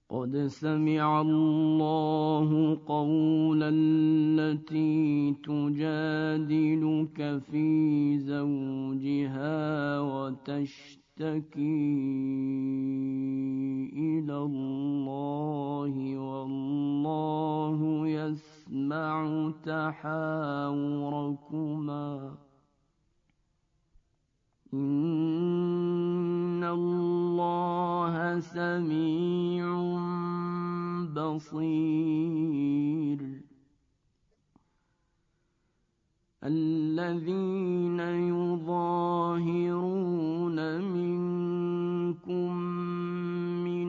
قد سمع الله قول التي تجادلك في زوجها وتشتكي إلى الله والله يسمع تحاوركما إن الله سميع بصير. الذين يظاهرون منكم من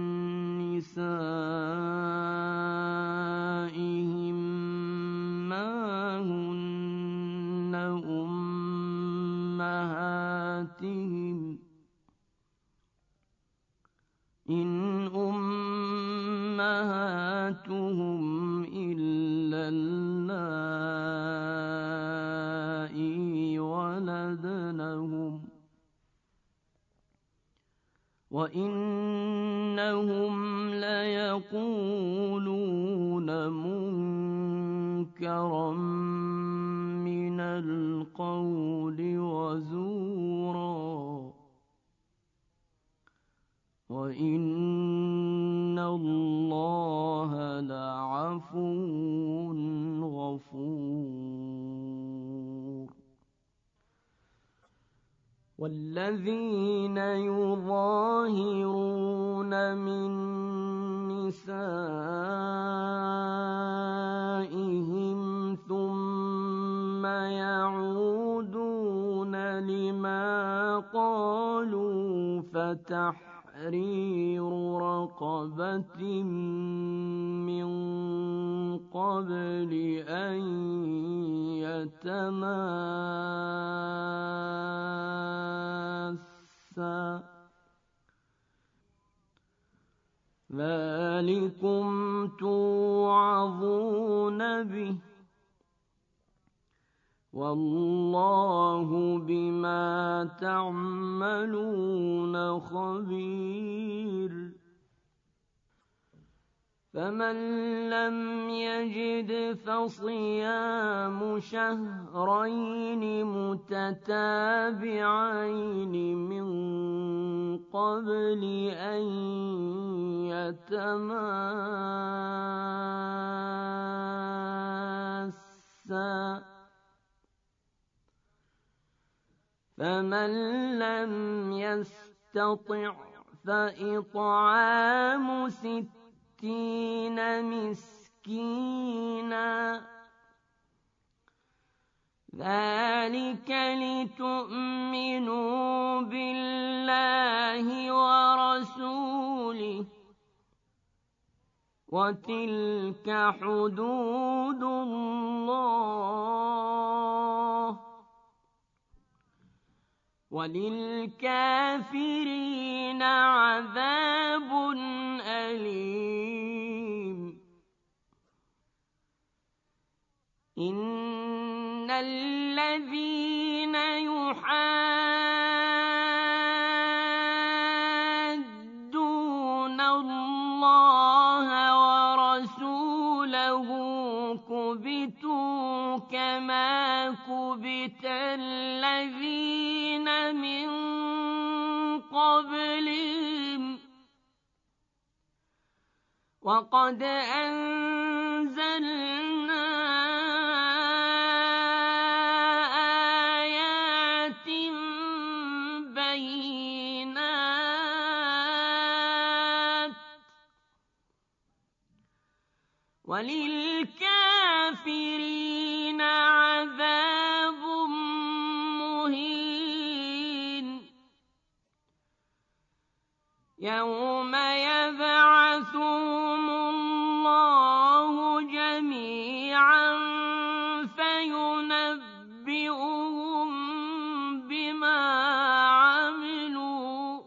نسائهم ما هن أمهاتهم إن أمهاتهم إلا اللائي ولدنهم وإنهم ليقولون منكرا من القول وزورا وإن الله لعفو غفور. والذين يظاهرون من نسائهم ثم يعودون لما قالوا فتحرير رقبة من قبل أن يتماسا ذلكم توعظون به والله بما تعملون خبير. فمن لم يجد فصيام شهرين متتابعين من قبل أن يتماسا فمن لم يستطع فإطعام 60 مسكينا ذلك لتؤمنوا بالله ورسوله وتلك حدود الله وللكافرين عذاب أليم. إن الذين يحادون الله ورسوله كبتوا كما كبت الذين من قبلهم وقد أنزلنا آيات بينات وللكافرين عذاب مهين. يوم يبعثهم الله جميعا فينبئهم بما عملوا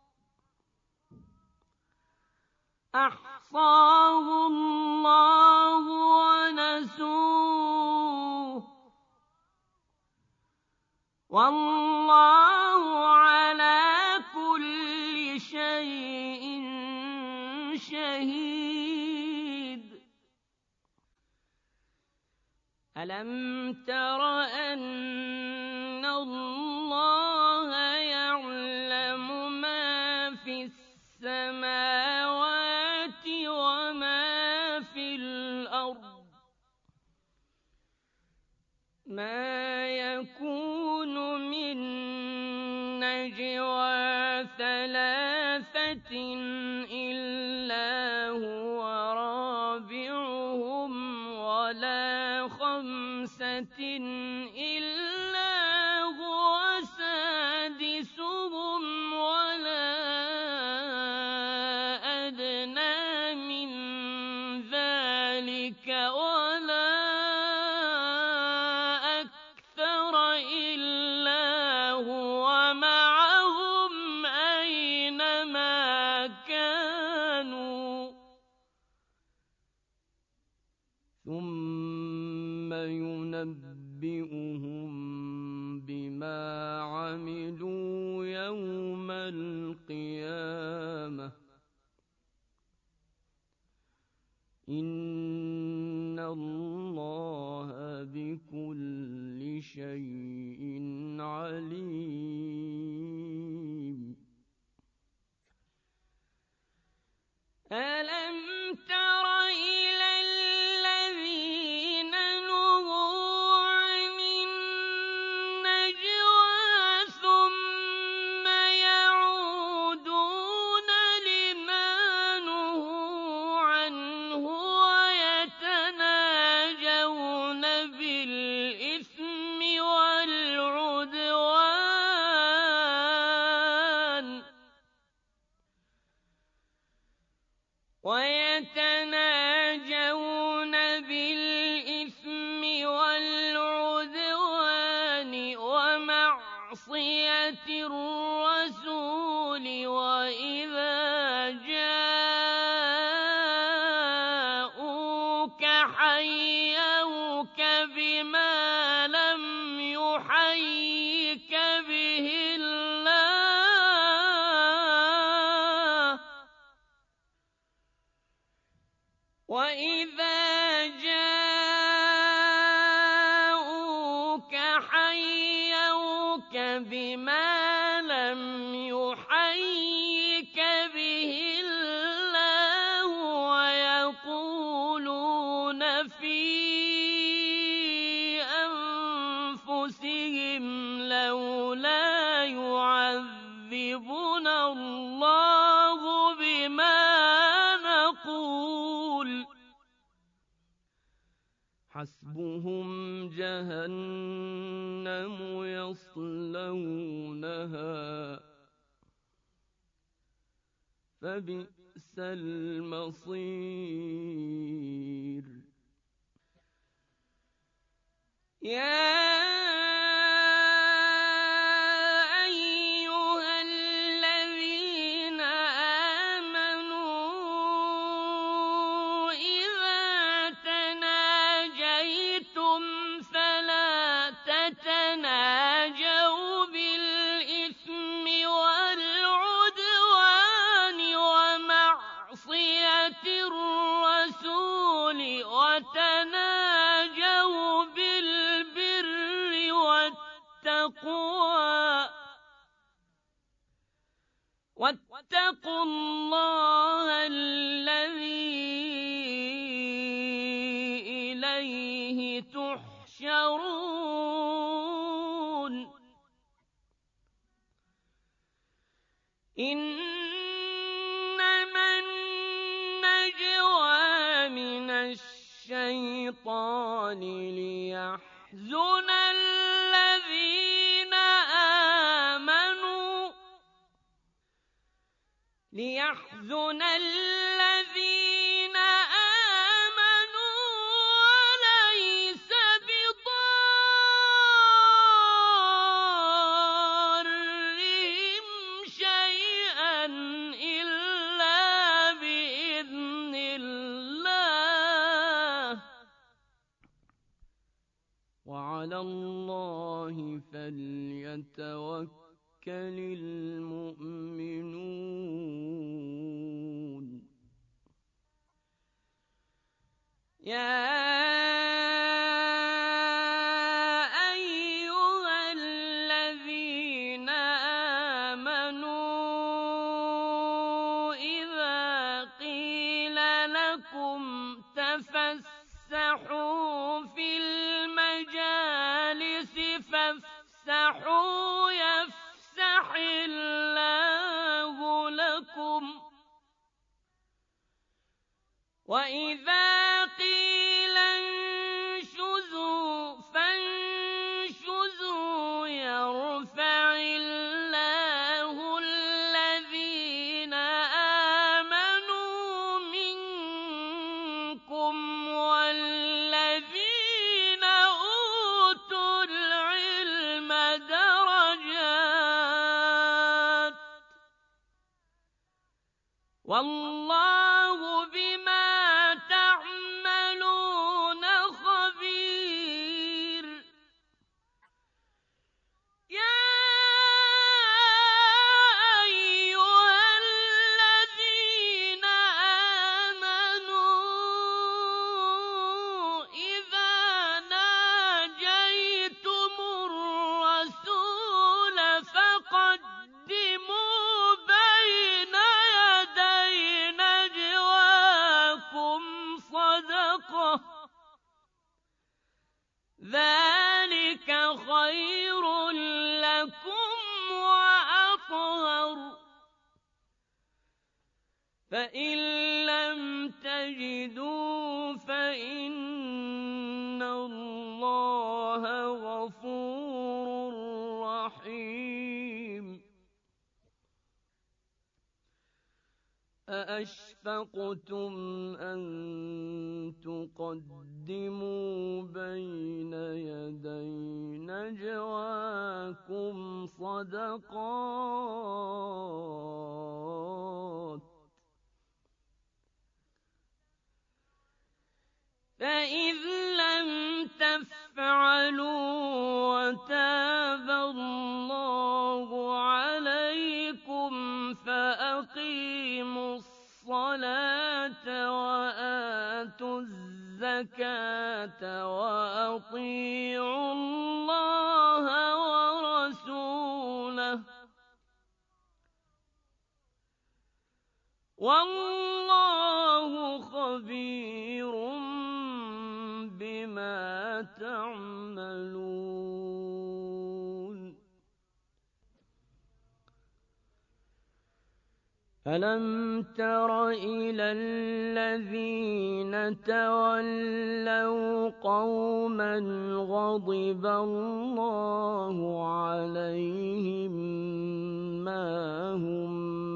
أحصاه الله ونسوه والله على كل شيء شهيد. شهيد ألم تر أن الله يعلم ما في السماوات وما في الأرض ما يكون من نجوى ثلاثة إلا هو رابعهم ولا خمسة إلا هو سادسهم ولا أدنى من ذلك ولا أكثر إلا هو معهم أينما كانوا ثم ينبئهم بما عملوا يوم القيامة إن الله بكل شيء عليم ألم تر إلى الذين نهوا عن النجوى ثم يعودون لما نهوا عنه ويتناجون بالإثم والعدوان ومعصية الرسول وإذا جاءوك حيوك بما لم يحيك به الله وإذا جاءوك حيوك بما لم يحيك به الله ويقولون في أنفسهم لولا يعذبنا الله بما نقول حسبهم جهنم يصلونها فبئس المصير يا أيها الذين آمنوا إذا تناجيتم فلا تتناجوا بالإثم والعدوان ومعصية الرسول وتناجوا بالبر والتقوى واتقوا الله الذي إليه تحشرون إنما النجوى من الشيطان ليحزن الذين آمنوا وليس بضارهم شيئا إلا بإذن الله وعلى الله فليتوكل المؤمنون يَا أَيُّهَا الَّذِينَ آمَنُوا إِذَا قِيلَ لَكُمْ تَفَسَّحُوا فِي الْمَجَالِسِ فَافْسَحُوا يَفْسَحِ اللَّهُ لَكُمْ ۖ وَإِذَا قِيلَ انشُزُوا فَانشُزُوا يَرْفَعِ اللَّهُ الَّذِينَ آمَنُوا مِنكُمْ وَالَّذِينَ أُوتُوا الْعِلْمَ دَرَجَاتٍ ۚ وَاللَّهُ بِمَا تَعْمَلُونَ خَبِيرٌ. يَا أَيُّهَا الَّذِينَ آمَنُوا إِذَا نَاجَيْتُمُ الرَّسُولَ فَقَدِّمُوا بَيْنَ يَدَيْ نَجْوَاكُمْ صَدَقَةً ۚ ذَٰلِكَ خَيْرٌ لَّكُمْ وَأَطْهَرُ ۚ فَإِن لَّمْ تَجِدُوا فَإِنَّ اللَّهَ غَفُورٌ رَّحِيمٌ. أَأَشْفَقْتُمْ أَن تُقَدِّمُوا بَيْنَ يَدَيْ نَجْوَاكُمْ صَدَقَاتٍ ۚ فَإِذْ لَمْ تَفْعَلُوا وَتَابَ اللَّهُ عَلَيْكُمْ فَأَقِيمُوا الصَّلَاةَ وَآتُوا الزَّكَاةَ وَأَطِيعُوا اللَّهَ وَرَسُولَهُ ۚ وَاللَّهُ خَبِيرٌ بِمَا تَعْمَلُونَ. أَلَمْ تَرَ إِلَى الَّذِينَ تَوَلَّوْا قَوْمًا غَضِبَ اللَّهُ عَلَيْهِم مَّا هُم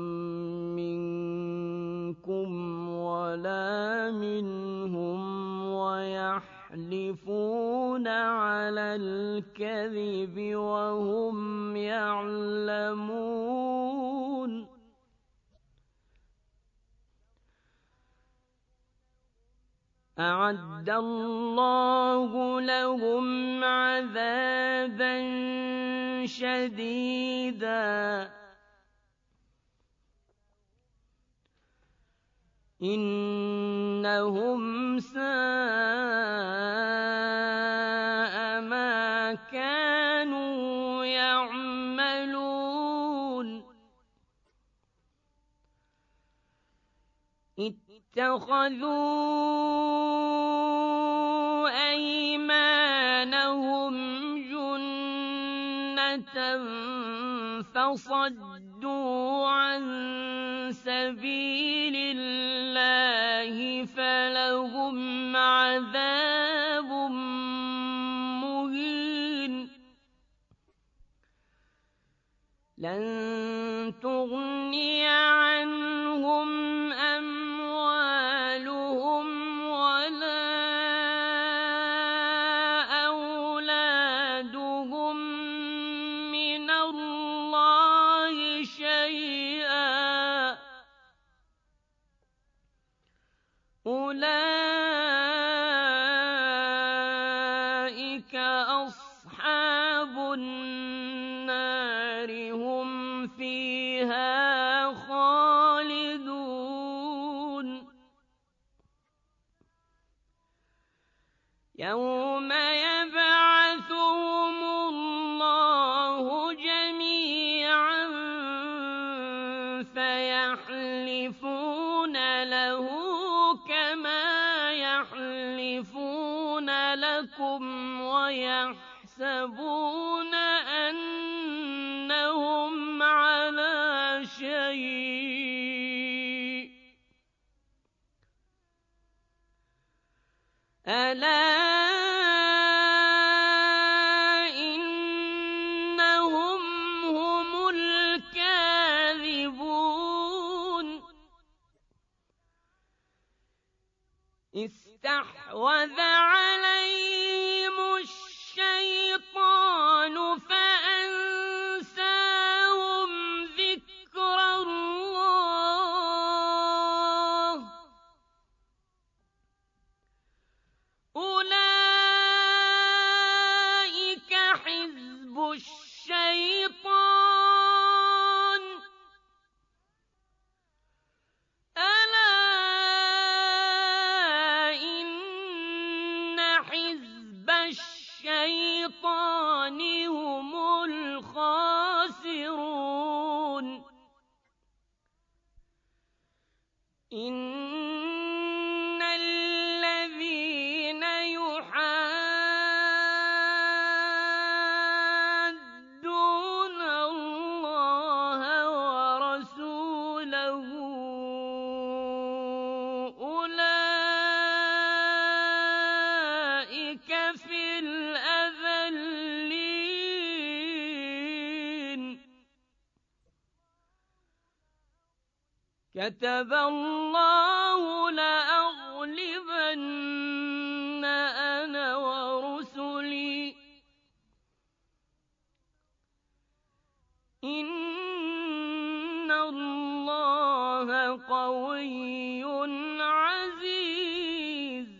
مِّنكُمْ وَلَا مِنْهُمْ وَيَحْلِفُونَ عَلَى الْكَذِبِ وَهُمْ يَعْلَمُونَ. أَعَدَّ اللَّهُ لَهُمْ عَذَابًا شَدِيدًا إِنَّهُمْ سَاءَ مَا كَانُوا يَعْمَلُونَ. اتَّخَذُوا أَيْمَانَهُمْ جُنَّةً فَصَدُّوا عَن سَبِيلِ اللَّهِ فَلَهُمْ عَذَابٌ مُّهِينٌ. لَن تُغْنِيَ عَنْهُمْ أَمْوَالُهُمْ وَلَا أَوْلَادُهُم مِّنَ اللَّهِ شَيْئًا ۚ أُولَٰئِكَ أَصْحَابُ النَّارِ ۖ هُمْ فِيهَا خَالِدُونَ. يوم يبعثهم الله جميعا فيحلفون له كما يحلفون لكم ويحسبون أنهم على شيء ألا إنهم هم الكاذبون استحوذ عليهم الشيطان فأنساهم ذكر الله أولئك حزب الشيطان ألا إن حزب الشيطان هم الخاسرون إن الذين يحادون الله ورسوله أولئك في الأذلين كتب الله لأغلبن أنا ورسلي إن الله قوي عزيز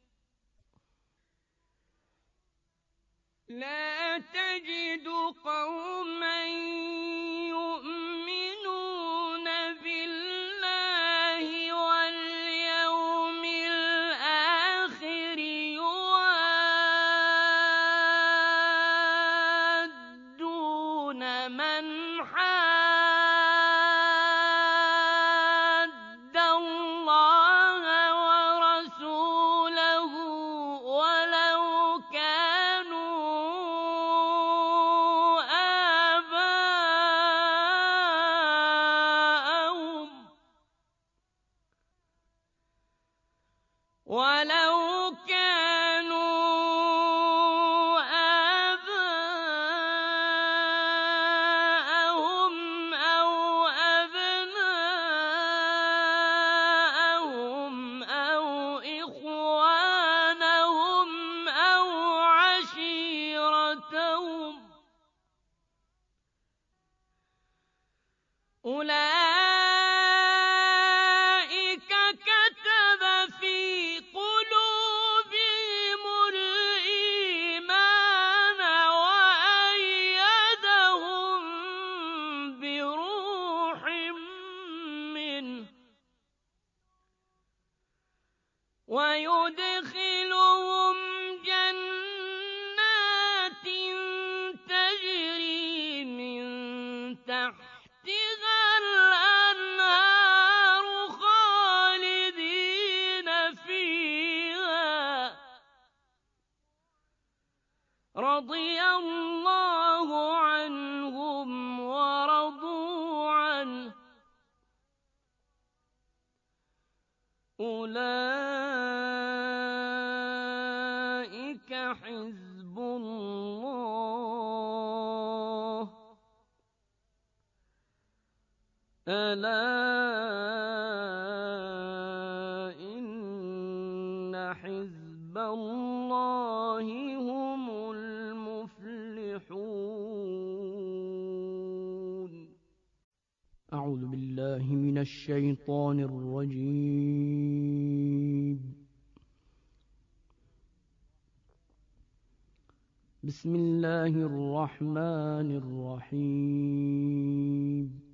لا تجد قوما يؤمنون بالله واليوم الآخر يوادون من حاد الله ورسوله ولو كانوا آباءهم أو أبناءهم أو إخوانهم أو عشيرتهم أولئك كتب في قلوبهم الإيمان وأيدهم بروح منه ويدخلهم جنات تجري من تحتها الأنهار خالدين فيها رضي الله عنهم ورضوا عنه أولئك حزب الله ألا إن حزب الله هم المفلحون أعوذ بالله من الشيطان الرجيم بسم الله الرحمن الرحيم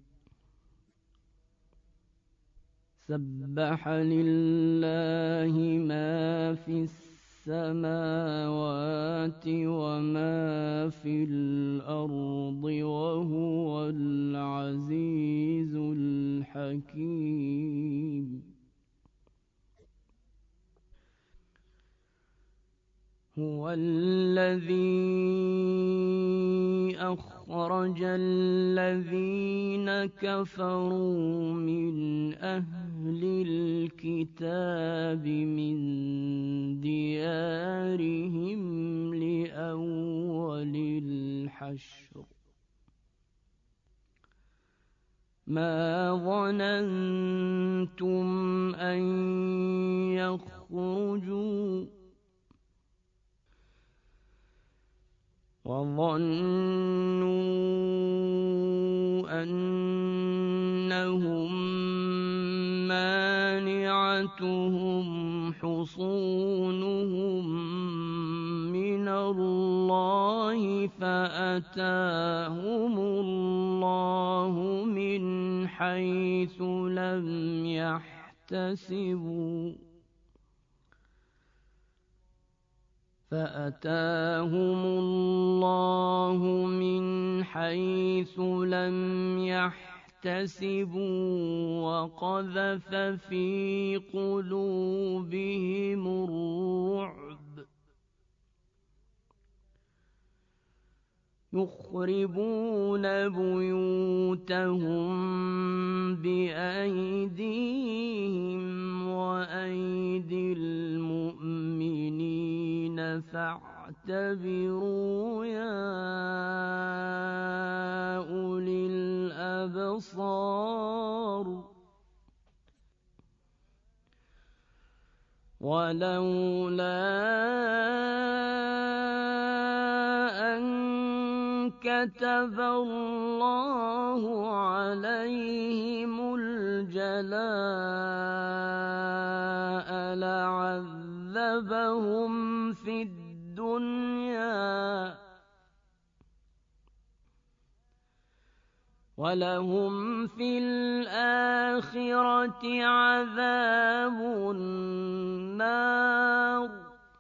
سبح لله ما في السماوات السماوات وما في الأرض وهو العزيز الحكيم. هو الذي أخرج الذين كفروا من أهل الكتاب من ديارهم لأول الحشر ما ظننتم أن يخرجوا وظنوا أنهم مانعتهم حصونهم من الله فأتاهم الله من حيث لم يحتسبوا وقذف في قلوبهم الرعب يخربون بيوتهم بأيديهم وأيدي المؤمنين فاعتبروا يا أولي الأبصار ولولا أن كتب الله عليهم الجلاء لعذبهم في الدنيا ولهم في الآخرة عذاب النار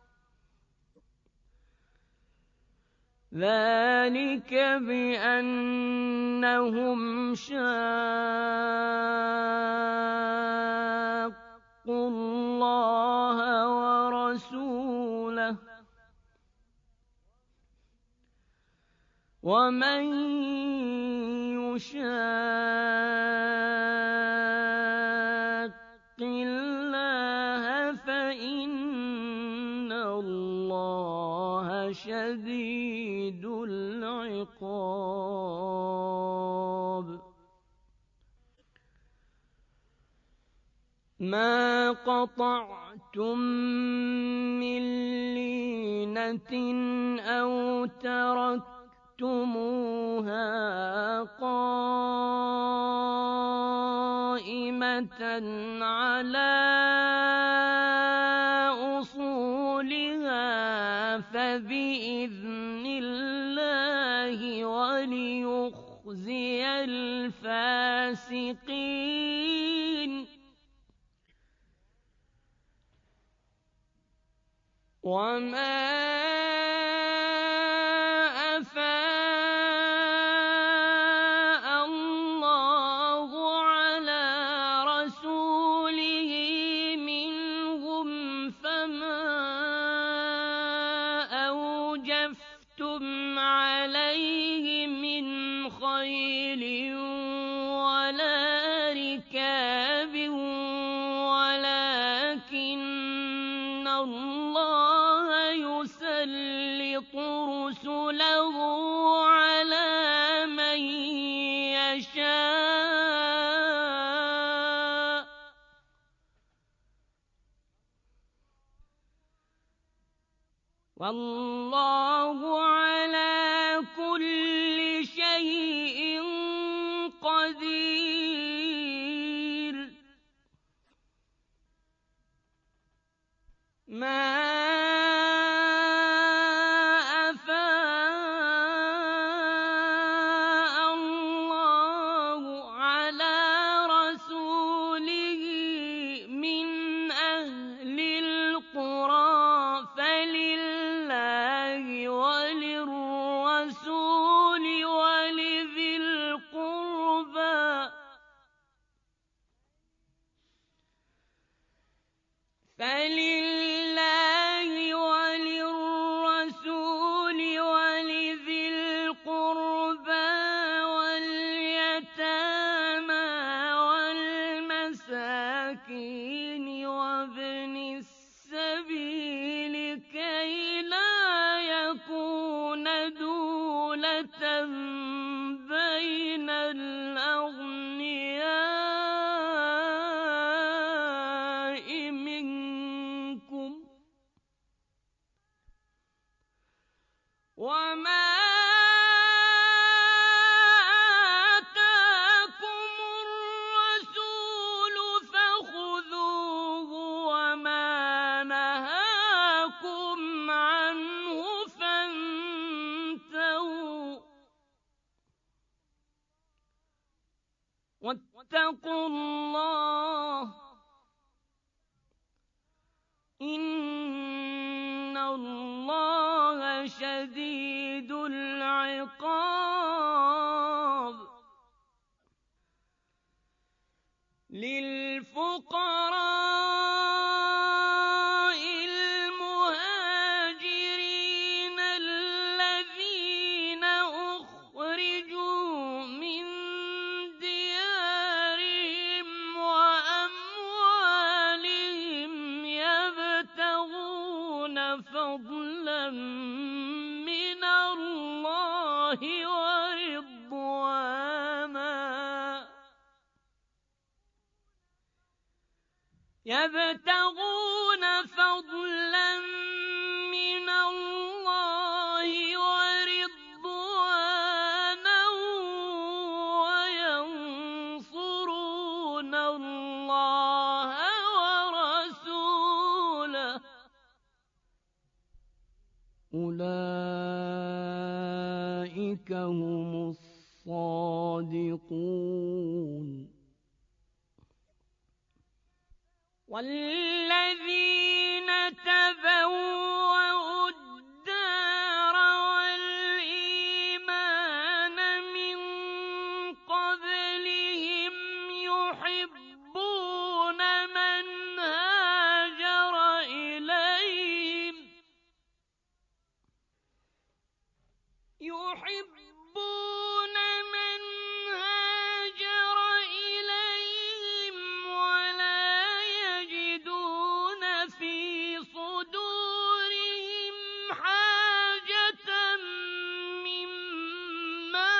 ذلك بأنهم شاقوا الله ورسوله ومن يشاق الله فإن الله شديد العقاب ما قطعتم من لينة أو تركتموها قائمة على أصولها فبإذن الله وليخزي الفاسقين وما أفاء الله على رسوله منهم فما أوجفتم عليه من خيل ولا ركاب ولكن الله يسلط رسله على من يشاء والله على كل شيء قدير ما أفاء الله على رسوله من أهل القرى فلله وللرسول ولذي القربى واليتامى والمساكين وابن السبيل كي لا يكون دولة بين الأغنياء منكم وما آتاكم الرسول فخذوه وما نهاكم عنه فانتهوا واتقوا الله إن الله شديد العقاب للفقراء المهاجرين الذين أخرجوا من ديارهم وأموالهم يبتغون فضلا من الله ورضوانا وينصرون الله ورسوله أولئك هم الصادقون والذين تبوأوا الدار والإيمان من قبلهم يحبون من هاجر إليهم ولا يجدون في صدورهم حاجة مما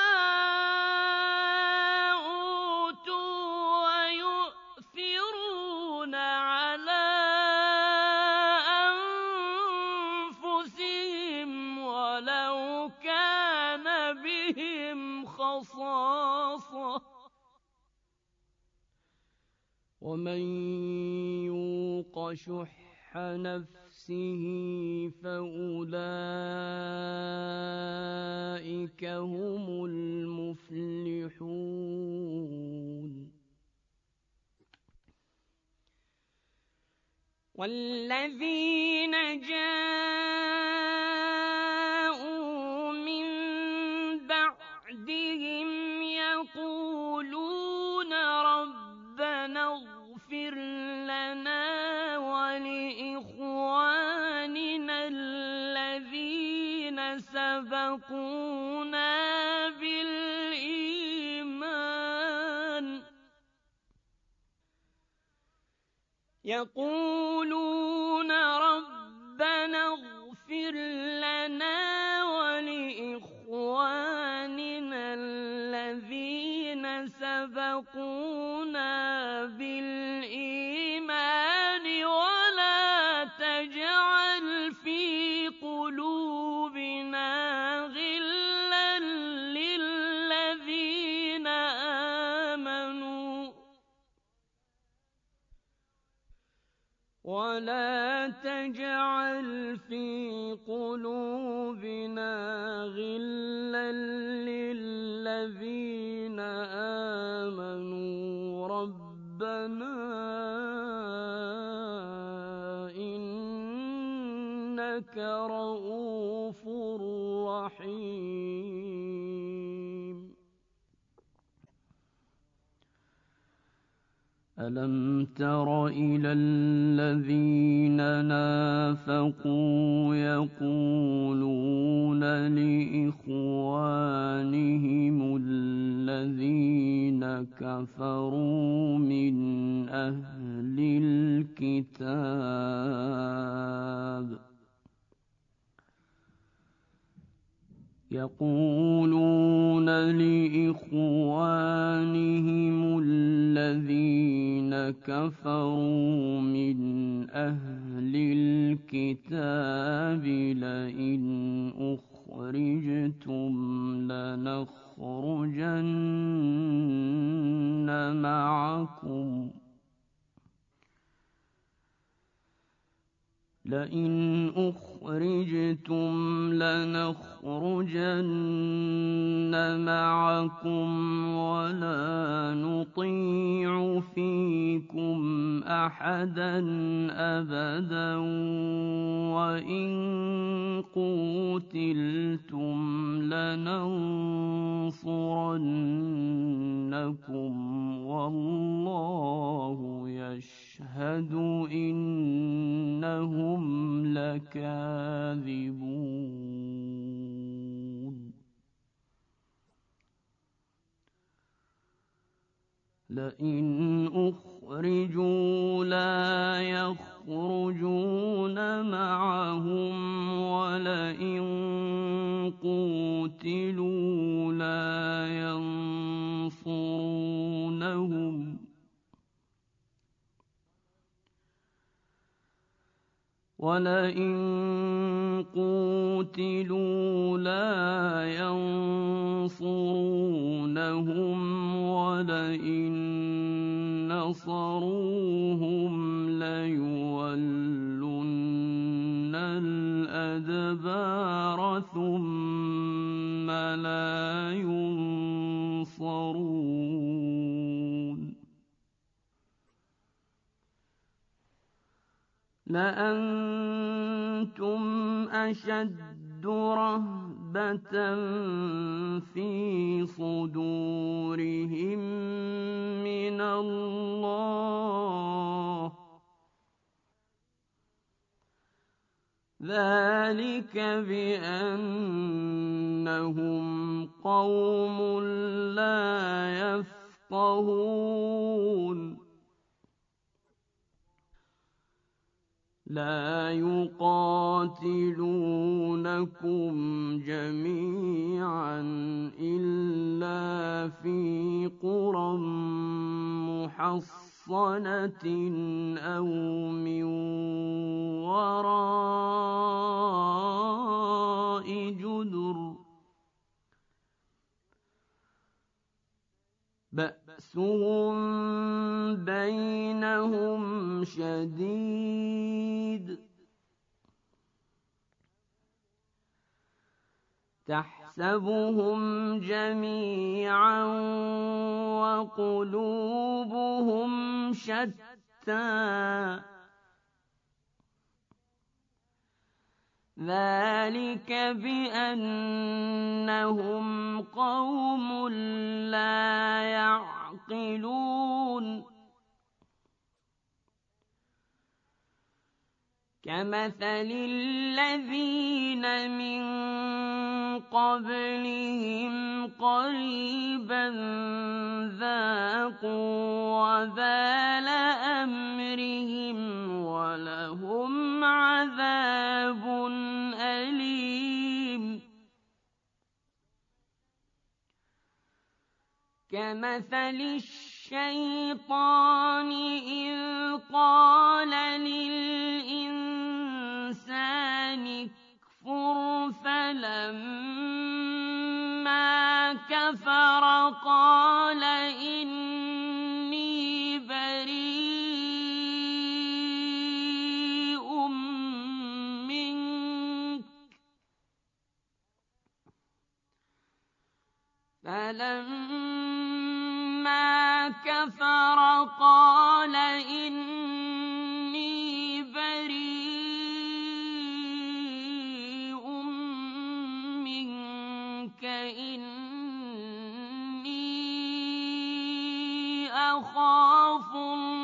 أوتوا ويؤثرون على أنفسهم ولو كان بهم خصاصة ومن يوق شح نفسه فأولئك هم المفلحون والذين جاءوا من بعدهم يقولون ربنا اغفر لنا ولإخواننا الذين سبقونا بالإيمان يقولون ربنا اغفر لنا ولإخواننا الذين سبقونا بالإيمان ولا تجعل في قلوبنا غلا للذين آمنوا ولا تجعل في قلوبنا غلا للذين آمنوا ربنا إنك رؤوف رحيم ألم تر إلى الذين نافقوا يقولون لإخوانهم الذين كفروا من أهل الكتاب لئن أخرجتم لنخرجن معكم ولا نطيع فيكم أحدا أبدا وإن قوتلتم لننصرنكم والله يشهد إنهم لكاذبون لئن أخرجوا لا يخرجون معهم ولئن قوتلوا لا ينصرونهم ولئن نصروهم ليولن الأدبار ثم لا ينصرون لأنتم أشد رهبة في صدورهم من الله ذلك بأنهم قوم لا يفقهون لا يقاتلونكم جميعا إلا في قرى محصنة أو من وراء جدر بأسهم بينهم شديد تحسبهم جميعا وقلوبهم شتى ذلك بأنهم قوم لا يعقلون كمثل الذين من قبلهم قريبا ذاقوا وبال أمرهم ولهم عذاب أليم كمثل الشيطان إذ قال للإنسان اكفر فلما كفر قال إني بريء منك فلما كفر قال إني بريء منك إني أخاف الله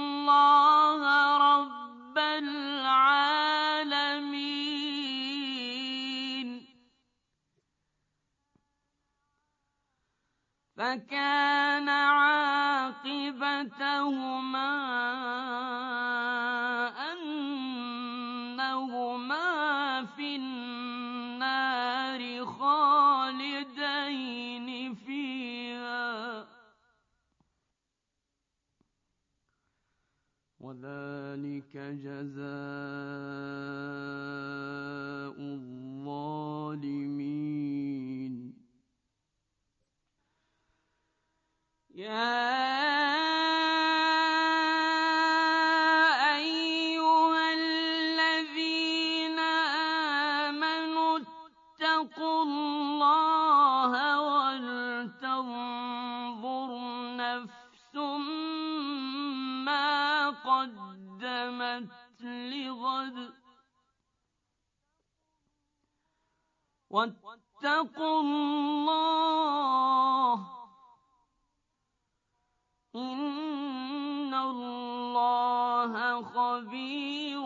ذلك جزاء الظالمين. يا أيها الذين آمنوا اتقوا الله ولتنظر نفس ما قدمت لغد واتقوا الله إن الله خبير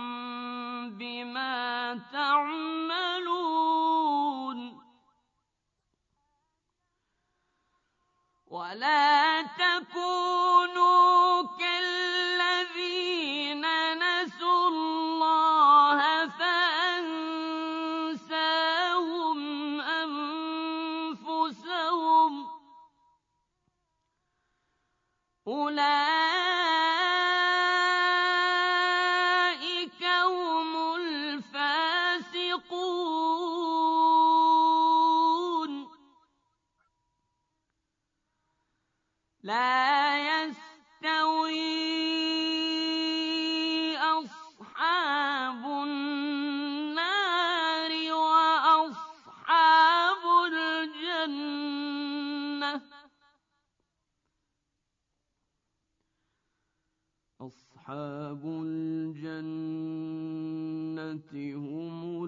بما تعملون. ولا تكونوا كالذين نسوا الله فأنساهم أنفسهم أولئك هم الفاسقون. لا يستوي أصحاب النار وأصحاب الجنة. أصحاب الجنة هم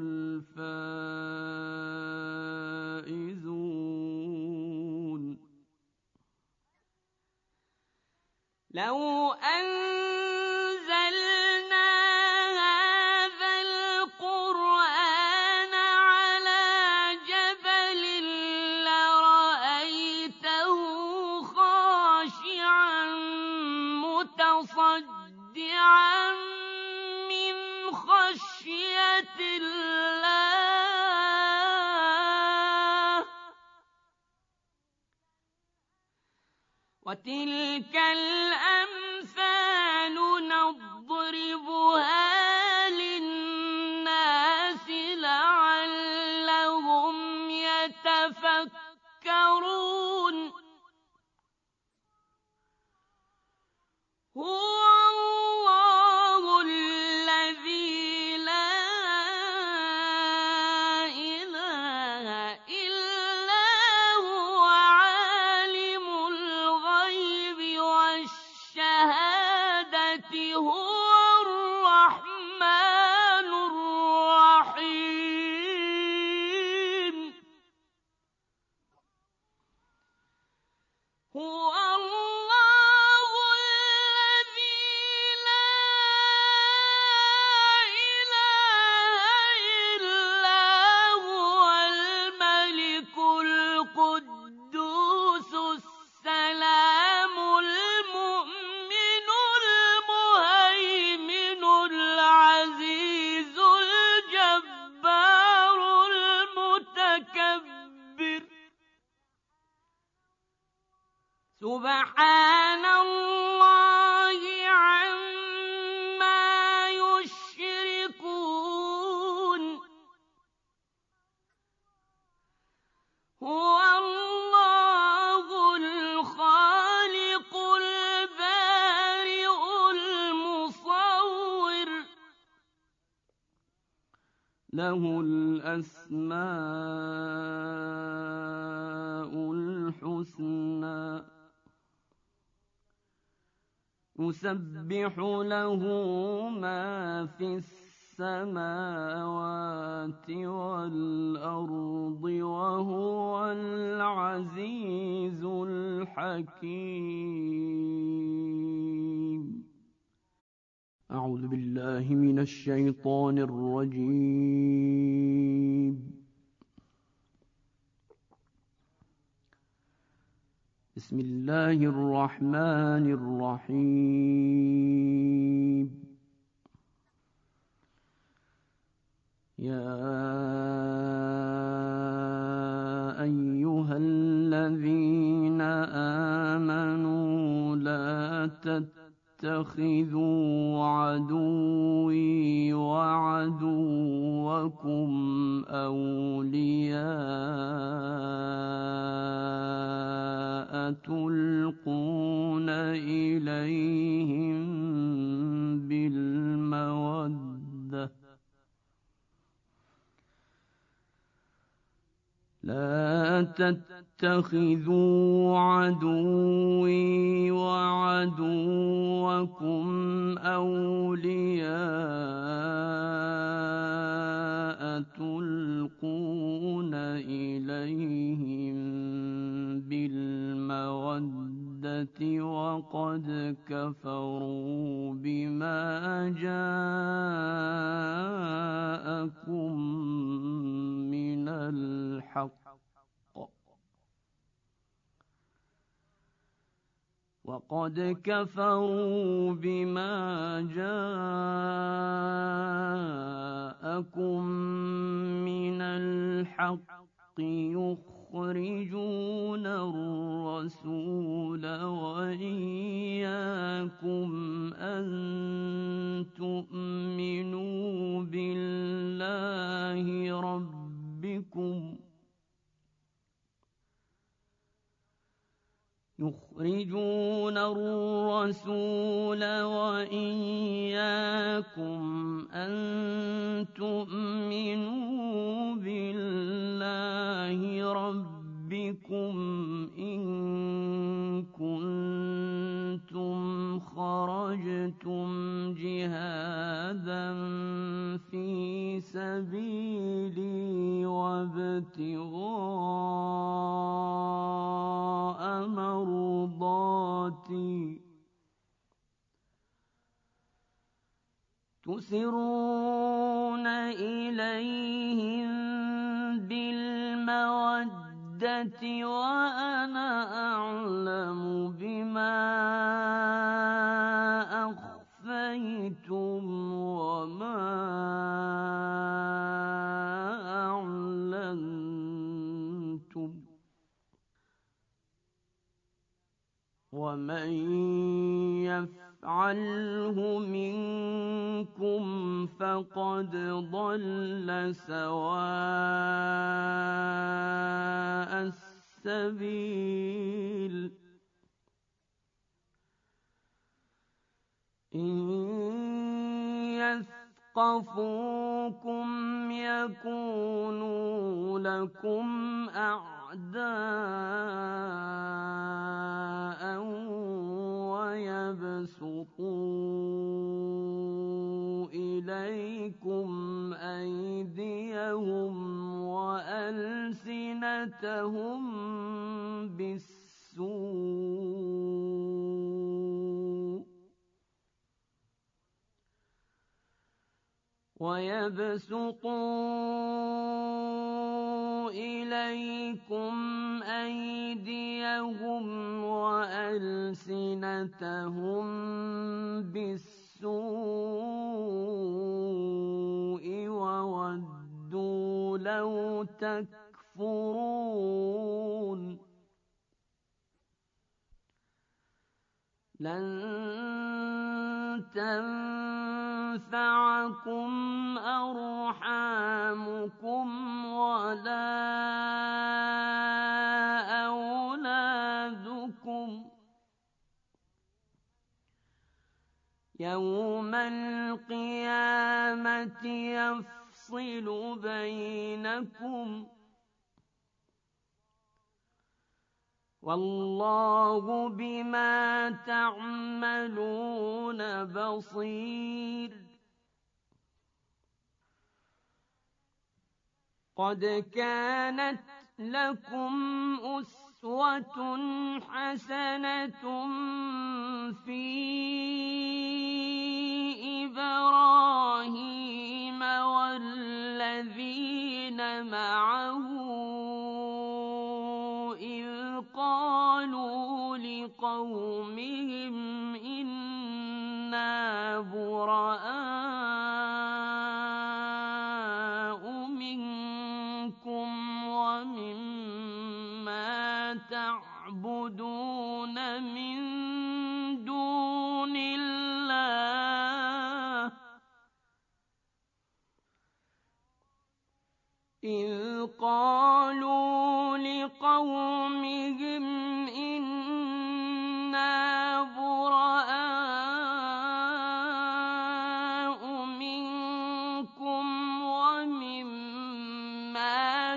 الفائزون. لو أنزلنا هذا القرآن على جبل لرأيته خاشعا متصدعا من خشية الله. وتلك الأمثال نضربها للناس لعلهم يتفكرون. هو الله الذي لا إله إلا هو عالم الغيب والشهادة هو الرحمن الرحيم. هو الله الذي لا إله إلا هو الملك القدوس السلام المؤمن المهيمن العزيز الجبار المتكبر. سبحان الله عما يشركون. هو الله الخالق البارئ المصور له الأسماء الحسنى يسبح له ما في السماوات والأرض وهو العزيز الحكيم. أعوذ بالله من الشيطان الرجيم. بسم الله الرحمن الرحيم. يا أيها الذين آمنوا لا تتخذوا تتخذوا عدوي وعدوكم أولياء تلقون إليهم بالمودة لا تتخذوا عدوي وعدوكم أولياء تلقون إليهم بالمودة وقد كفروا بما جاءكم من الحق يخرجون الرسول وإياكم أن تؤمنوا بالله ربكم إن كنتم خرجتم جهادا في سبيلي وابتغاء مرضاتي تسرون إليهم بالمودة وأنا أعلم بما أخفيتم وما أعلنتم ومن يفعله منكم فقد ضل سواء السبيل إن يثقفوكم يكونوا لكم أعداء ويبسطوا إليكم أيديهم وألسنتهم بالسوء وودوا لو تكفرون لن تنفعكم أرحامكم ولا أولادكم يوم القيامة يفصل بينكم والله بما تعملون بصير قد كانت لكم أسوة حسنة في إبراهيم والذين معه إذ قالوا لقومهم إنا براء منكم ومما تعبدون من دون الله إذ قالوا لقومهم إنا براء منكم ومما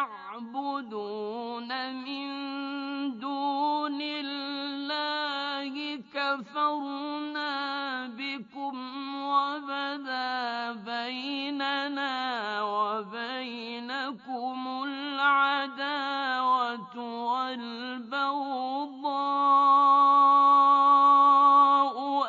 تعبدون من دون الله كفرنا بكم وبدا بيننا وبينكم العداوة والبغضاء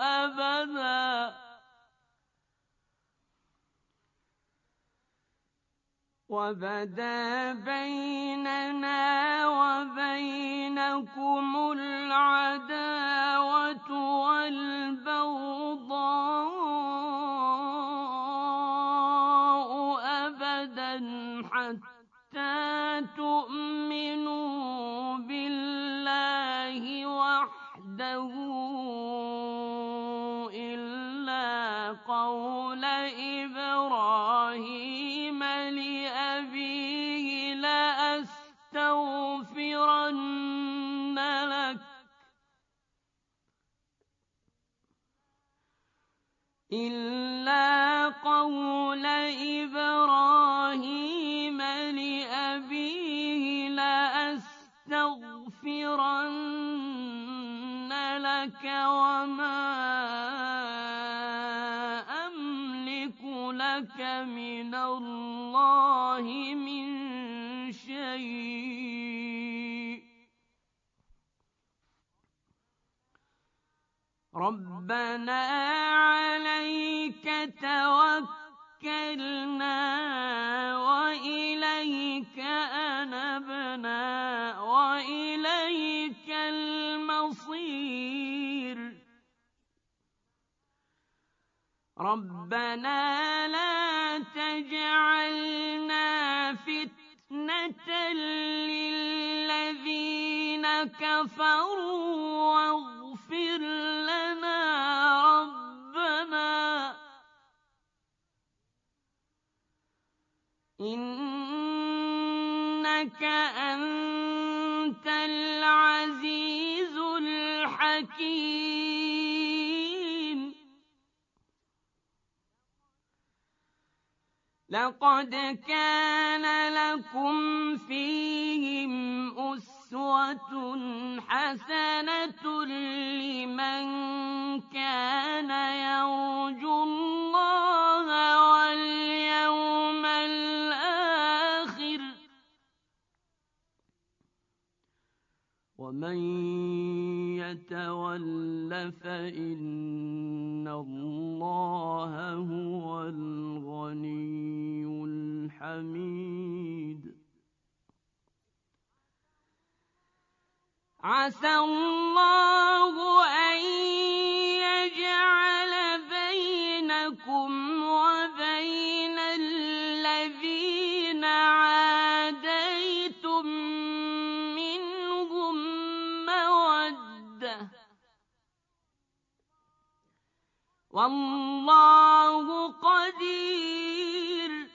أبدا حتى تؤمنوا بالله وحده إلا قول إبراهيم لأبيه لأستغفرن لك إلا قول إبراهيم لأبيه لأستغفرن لك وما أملك لك من الله من شيء ربنا عليك توكلنا وإليك أنبنا وإليك المصير ربنا لا تجعلنا فتنة للذين كفروا واغفر لنا ربنا إنك أنت العزيز الحكيم لقد كان لكم فيهم أسوة حسنة لمن كان يرجو الله واليوم الآخر ومن يتول فإن الله هو الغني الحميد عسى الله أن يجعل بينكم وبين الذين عاديتم منهم مودة والله قدير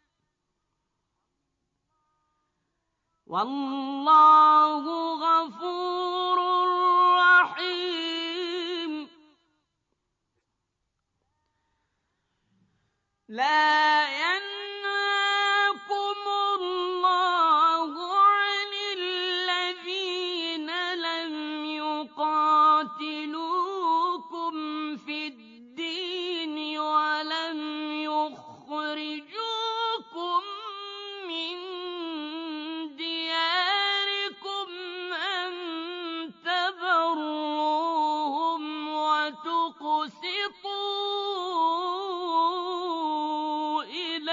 والله غفور رحيم لا ينهاكم الله عن الذين لم يقاتلوكم في الدين ولم يخرجوكم من دياركم أن تبروهم وتقسطوا إليهم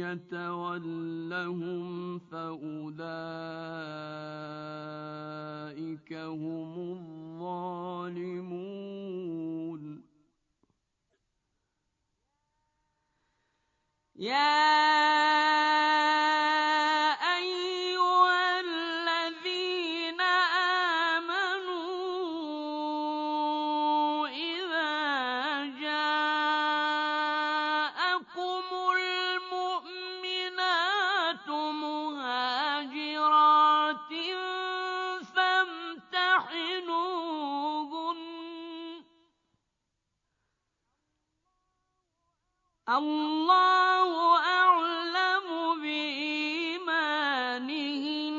يتولهم فأولئك هم الظالمون الله أعلم بإيمانهن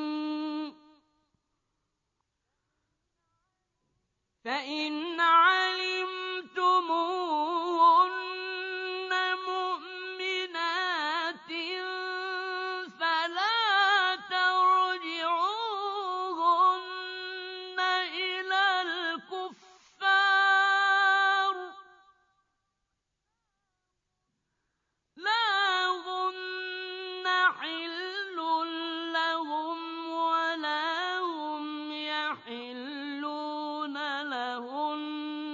فإن علمتموهن مؤمنات فلا ترجعوهن إلى الكفار لا هن حل لهم ولا هم يحلون لهن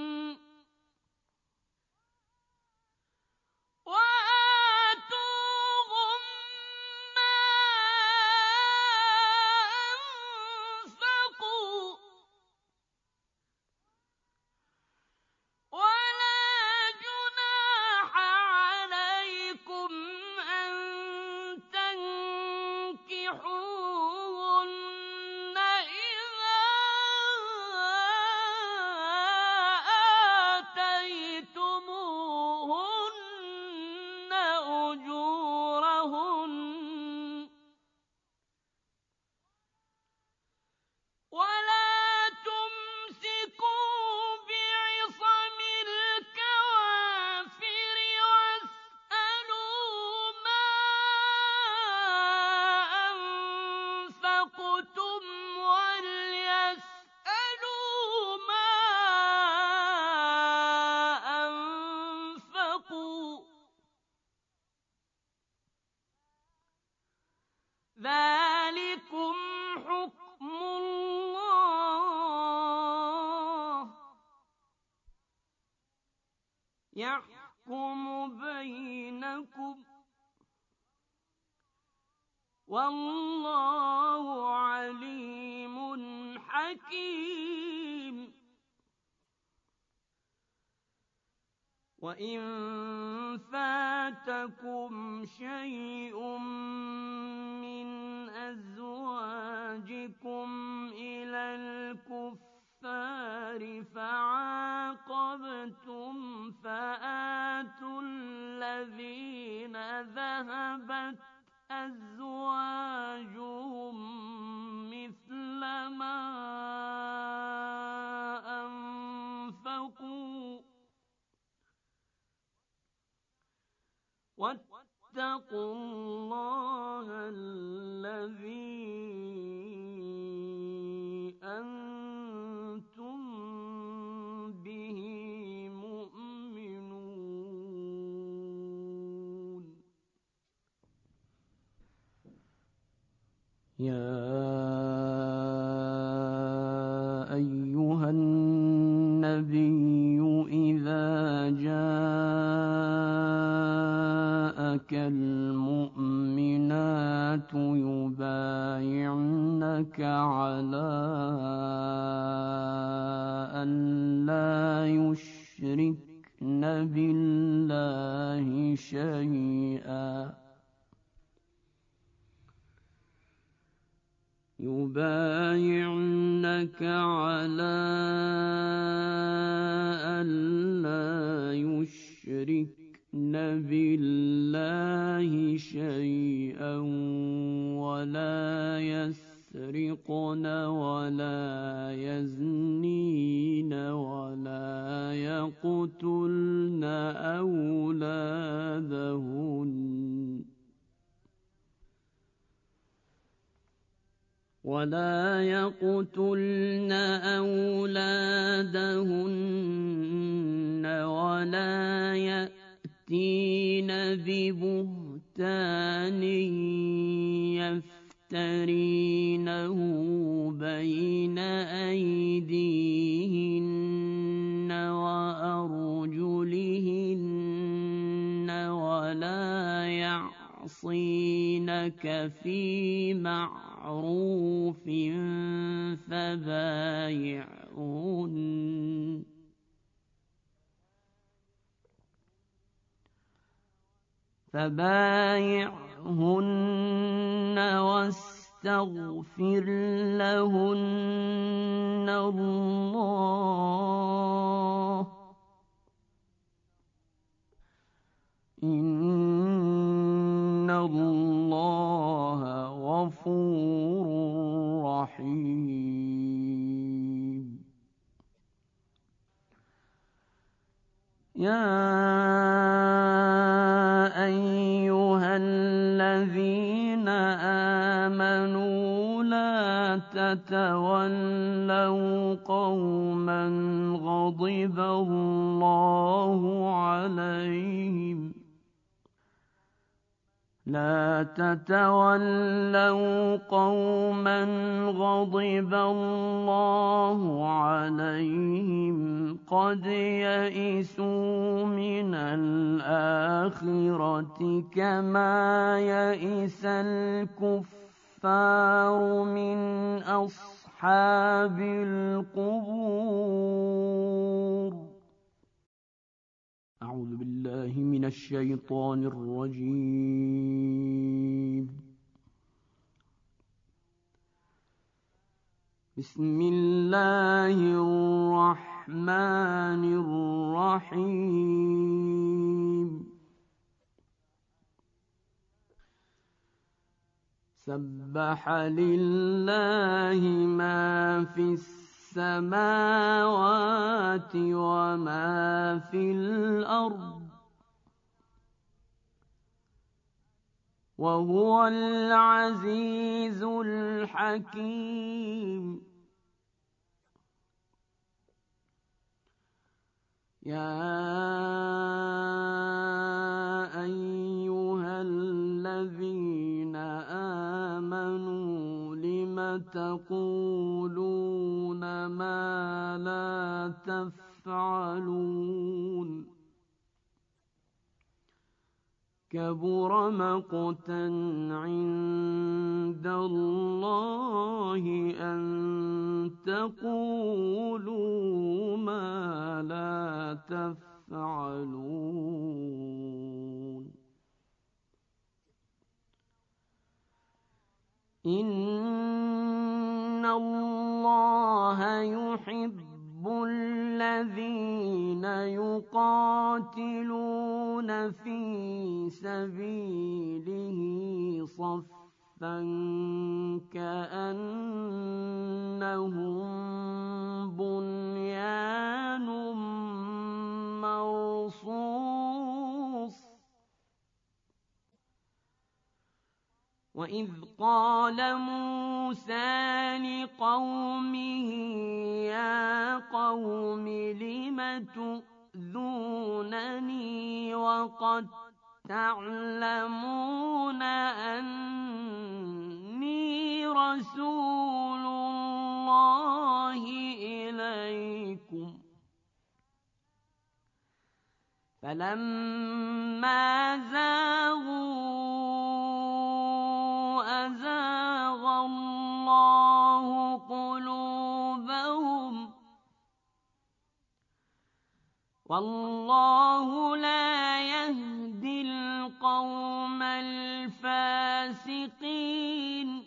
وآتوهم ما أنفقوا ولا جناح عليكم أن تنكحوهن إذا آتيتموهن أجورهن ولا تمسكوا بعصم الكوافر واسألوا ما أنفقتم وليسألوا ما أنفقوا ذلكم حكم الله يحكم بينكم والله عليم حكيم وإن فاتكم شيء من أزواجكم إلى الكفار فعاقبتم فآتوا الذين ذهبت أزواجهم مثل ما أنفقوا واتقوا الله الذي أنتم به مؤمنون يا أيها النبي إذا جاءك المؤمنات يبايعنك على أن لا يشركن بالله شيئا يبايعنك على أن لا يشركن بالله شيئا ولا يسرقن ولا يزنين ولا يقتلن أولادهن ولا يأتين ببهتان بهتان يفترينه بين أيديهن وأرجلهن ولا يعصينك في معروف فبايعهن واستغفر لهن الله إن الله غفور رحيم. يا أيها الذين آمنوا لا تتولوا قوما غضب الله عليهم قد يئسوا من الآخرة كما يئس الكفار من أصحاب القبور. أعوذ بالله من الشيطان الرجيم. بسم الله الرحمن الرحيم. سبح لله ما في السماوات وما في الأرض وهو العزيز الحكيم. يا أيها الذين آمنوا لم تقولون ما لا تفعلون كبر مقتا عند الله أن تقولوا ما لا تفعلون. إن الله يحب الذين يقاتلون في سبيله صفا كأنهم بنيان مرصوص. وإذ قال موسى لقومه يا قوم لم تؤذونني وقد تعلمون أني رسول الله إليكم. فلما زاغوا أزاغ الله قلوبهم والله لا يهدي القوم الفاسقين.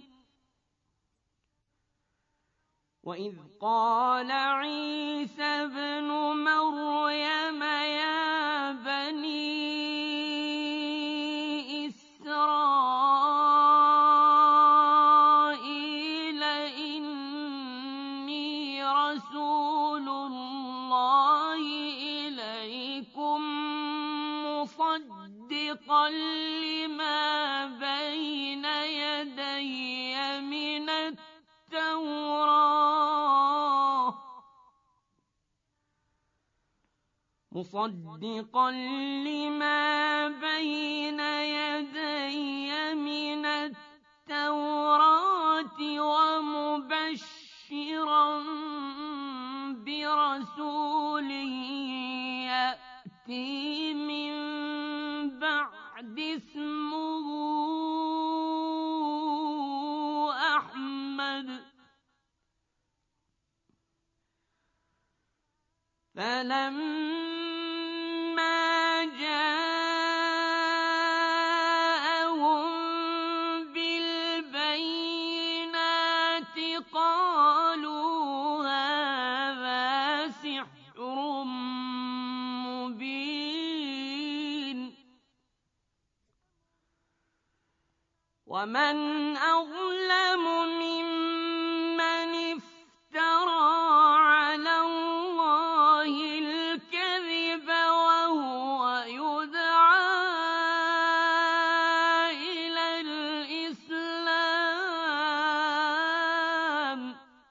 وإذ قال عيسى ابن مريم يا بني إسرائيل إني رسول الله إليكم مصدقا لما بين يدي من التوراة مصدقا لما بين يدي فلما جاءهم بالبينات قالوا هذا سحر مبين ومن أظلم ممن افترى على الله الكذب وهو يدعى إلى الإسلام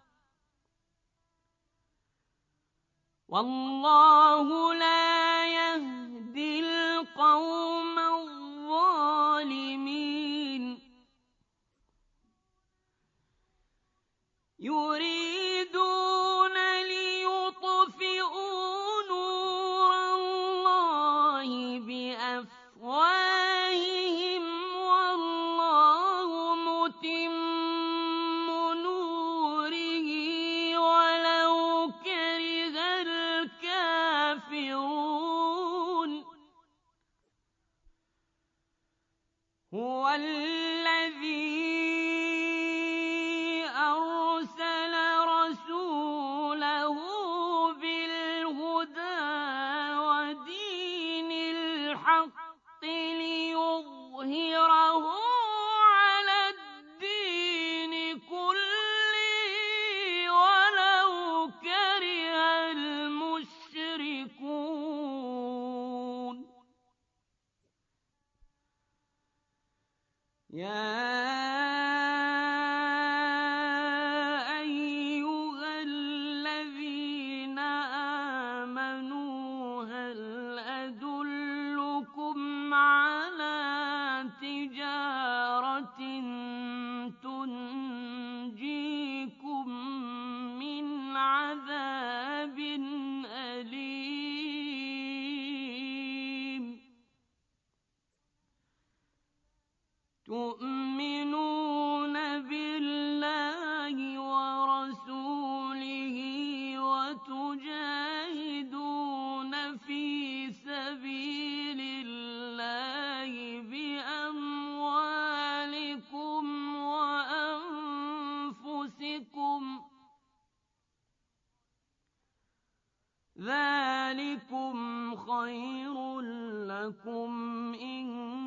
والله لا يهدي القوم الظالمين يريدون ليطفئوا نور الله بأفواههم والله متم نوره ولو كره الكافرون هو الذي أرسل رسوله بالهدى ودين الحق ليظهره على الدين كله ولو كره المشركون يا أيها الذين آمنوا هل أدلكم على تجارة تنجيكم من عذاب أليم تؤمنون بالله ورسوله وتجاهدون في سبيل الله بأموالكم وأنفسكم ذلكم خير لكم إن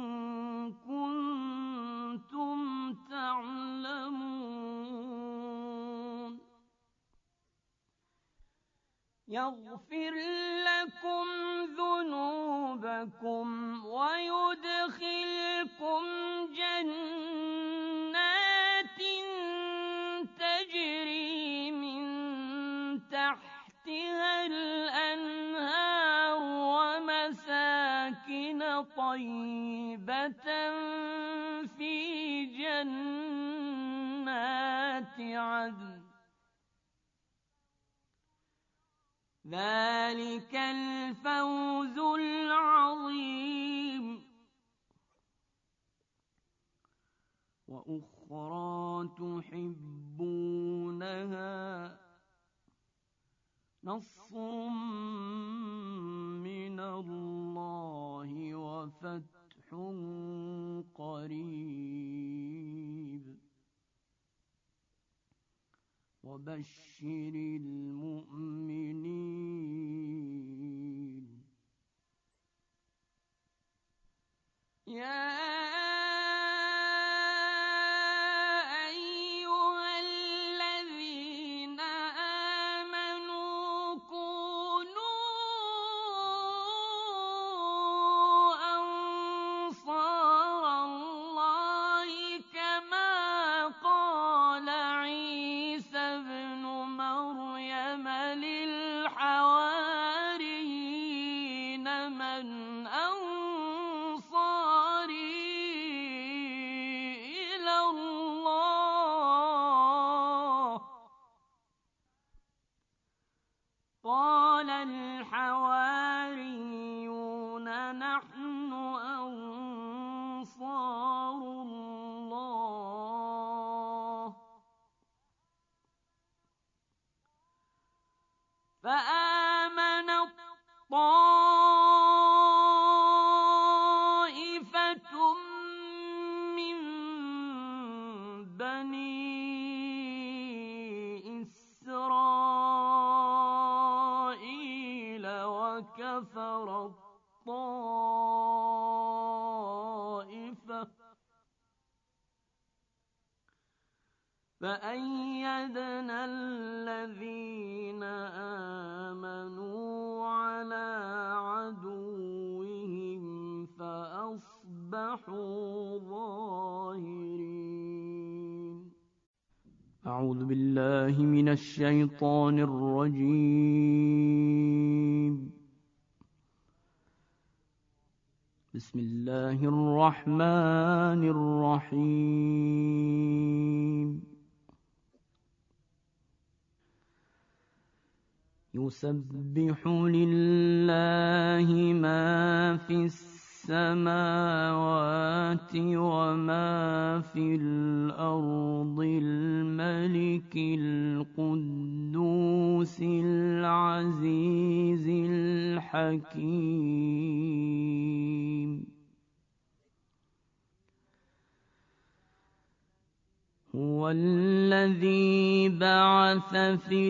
كنتم تعلمون يغفر لكم ذنوبكم ويدخلكم جنات تجري من تحتها الأنهار ومساكن طيبة في جنات عدن ذلك الفوز العظيم وأخرى تحبونها نصر من الله وفتح قريب وبشر المؤمنين يا كفرت طائفة فأيدنا الذين آمنوا على عدوهم فأصبحوا ظاهرين. أعوذ بالله من الشيطان الرجيم. بسم الله الرحمن الرحيم. يسبح لله ما في السماوات وما في الأرض الملك القدوس العزيز الحكيم. هو الذي بعث في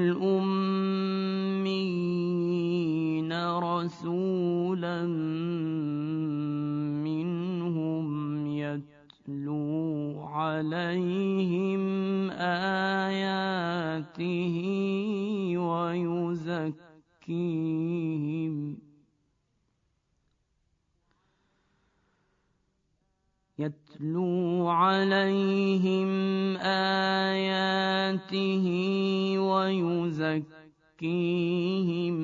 الأميين رسولا منهم يتلو عليهم آياته ويزكيهم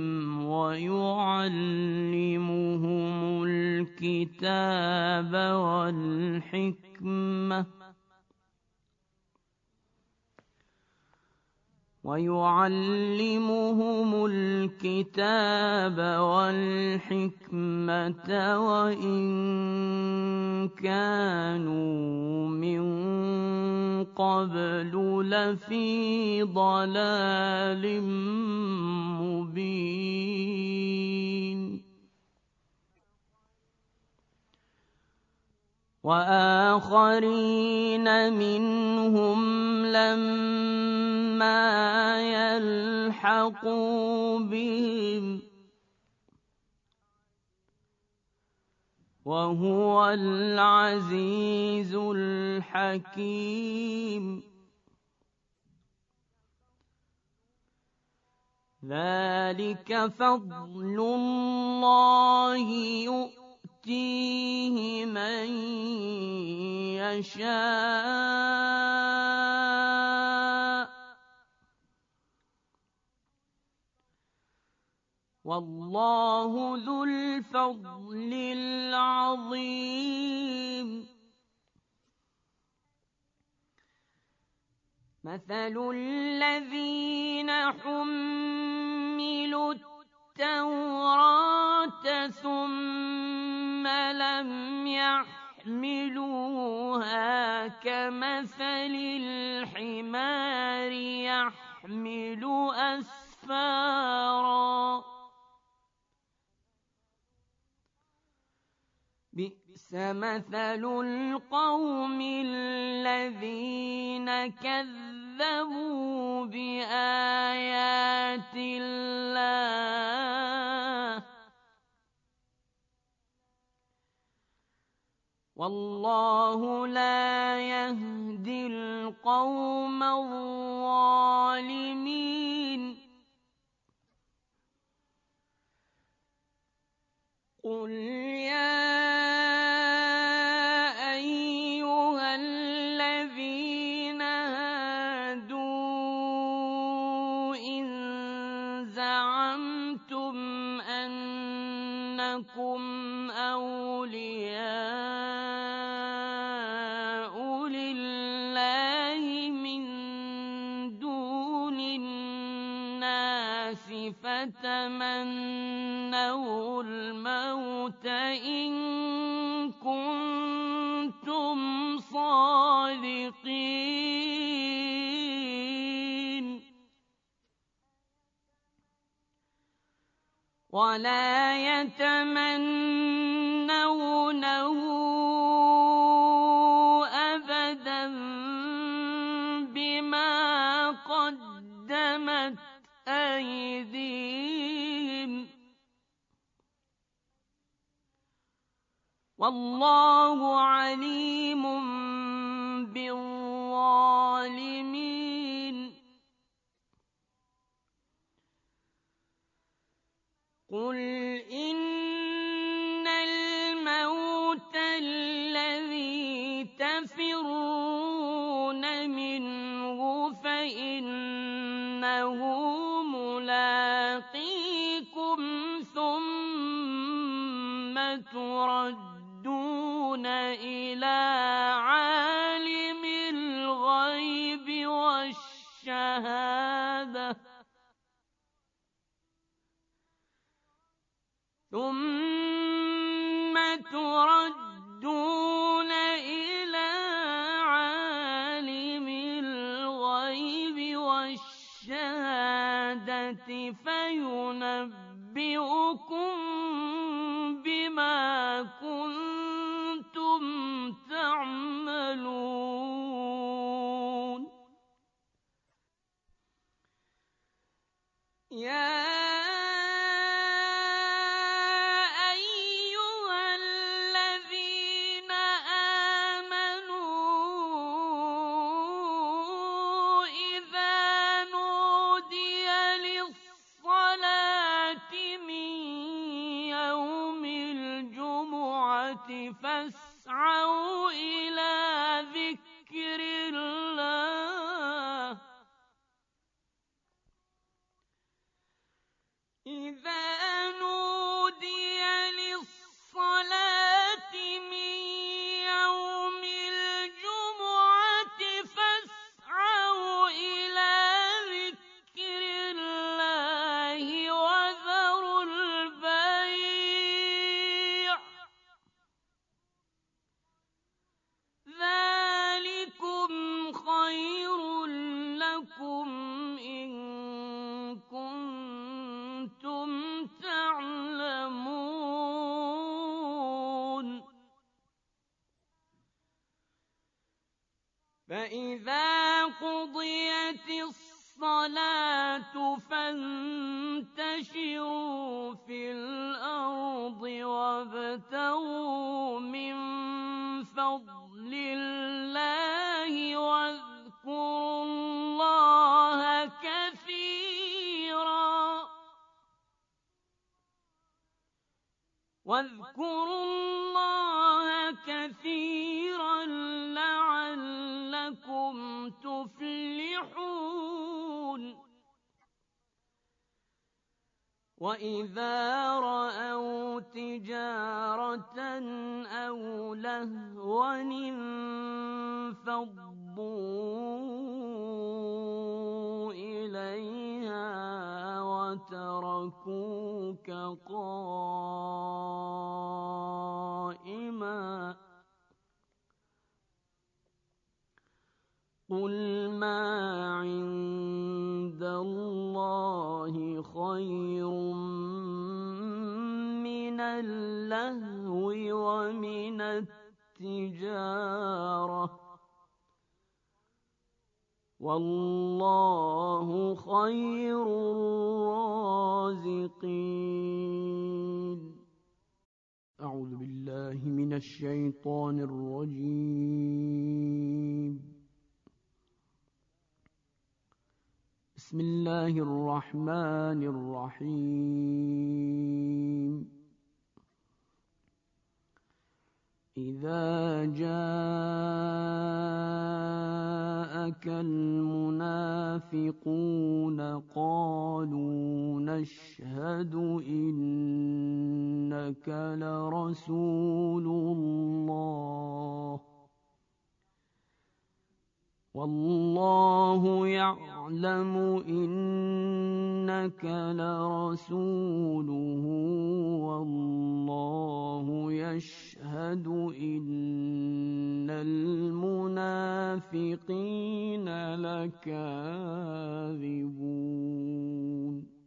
ويعلمهم الكتاب والحكمة وإن كانوا من قبل لفي ضلال مبين. وآخرين منهم لما يلحقوا بهم وهو العزيز الحكيم. ذلك فضل الله يؤتيه من يشاء والله ذو الفضل العظيم. مثل الذين حملوا التوراة ثم لم يحملوها كمثل الحمار يحمل أسفارا بئس مثل القوم الذين كذبوا بآيات الله والله لا يهدي القوم الظالمين. قل يا أيها الذين هادوا إن زعمتم أنكم أولياء لله من دون الناس فتمنوا الموت إن كنتم صادقين ولا يتمنونه أبدا بما قدمت أيديهم والله عليم بالظالمين. قل إن الموت الذي تفرون منه فإنه ملاقيكم ثم تردون إلى عالم الغيب والشهادة فينبئكم بما كنتم تعملون. يا أيها الذين آمنوا إذا نودي للصلاة من يوم الجمعة فاسعوا إلى ذكر الله. إذا نودي للصلاة من يوم الجمعة فاسعوا إلى ذكر الله وذروا البيع ذلكم خير لكم إن كنتم تعلمون. فإذا قضيت الصلاة فانتشروا في الأرض وابتغوا من فضل الله واذكروا الله كثيرا لعلكم تفلحون. وإذا رأوا تجارة أو لهوا انفضوا إليها وتركوك قائما. قل ما عند الله خير من اللهو ومن التجارة والله خير الرازقين. أعوذ بالله من الشيطان الرجيم. بسم الله الرحمن الرحيم. إذا جاءك المنافقون قالوا نشهد إنك لرسول الله والله يعلم إنك لرسوله والله يشهد إن المنافقين لكاذبون.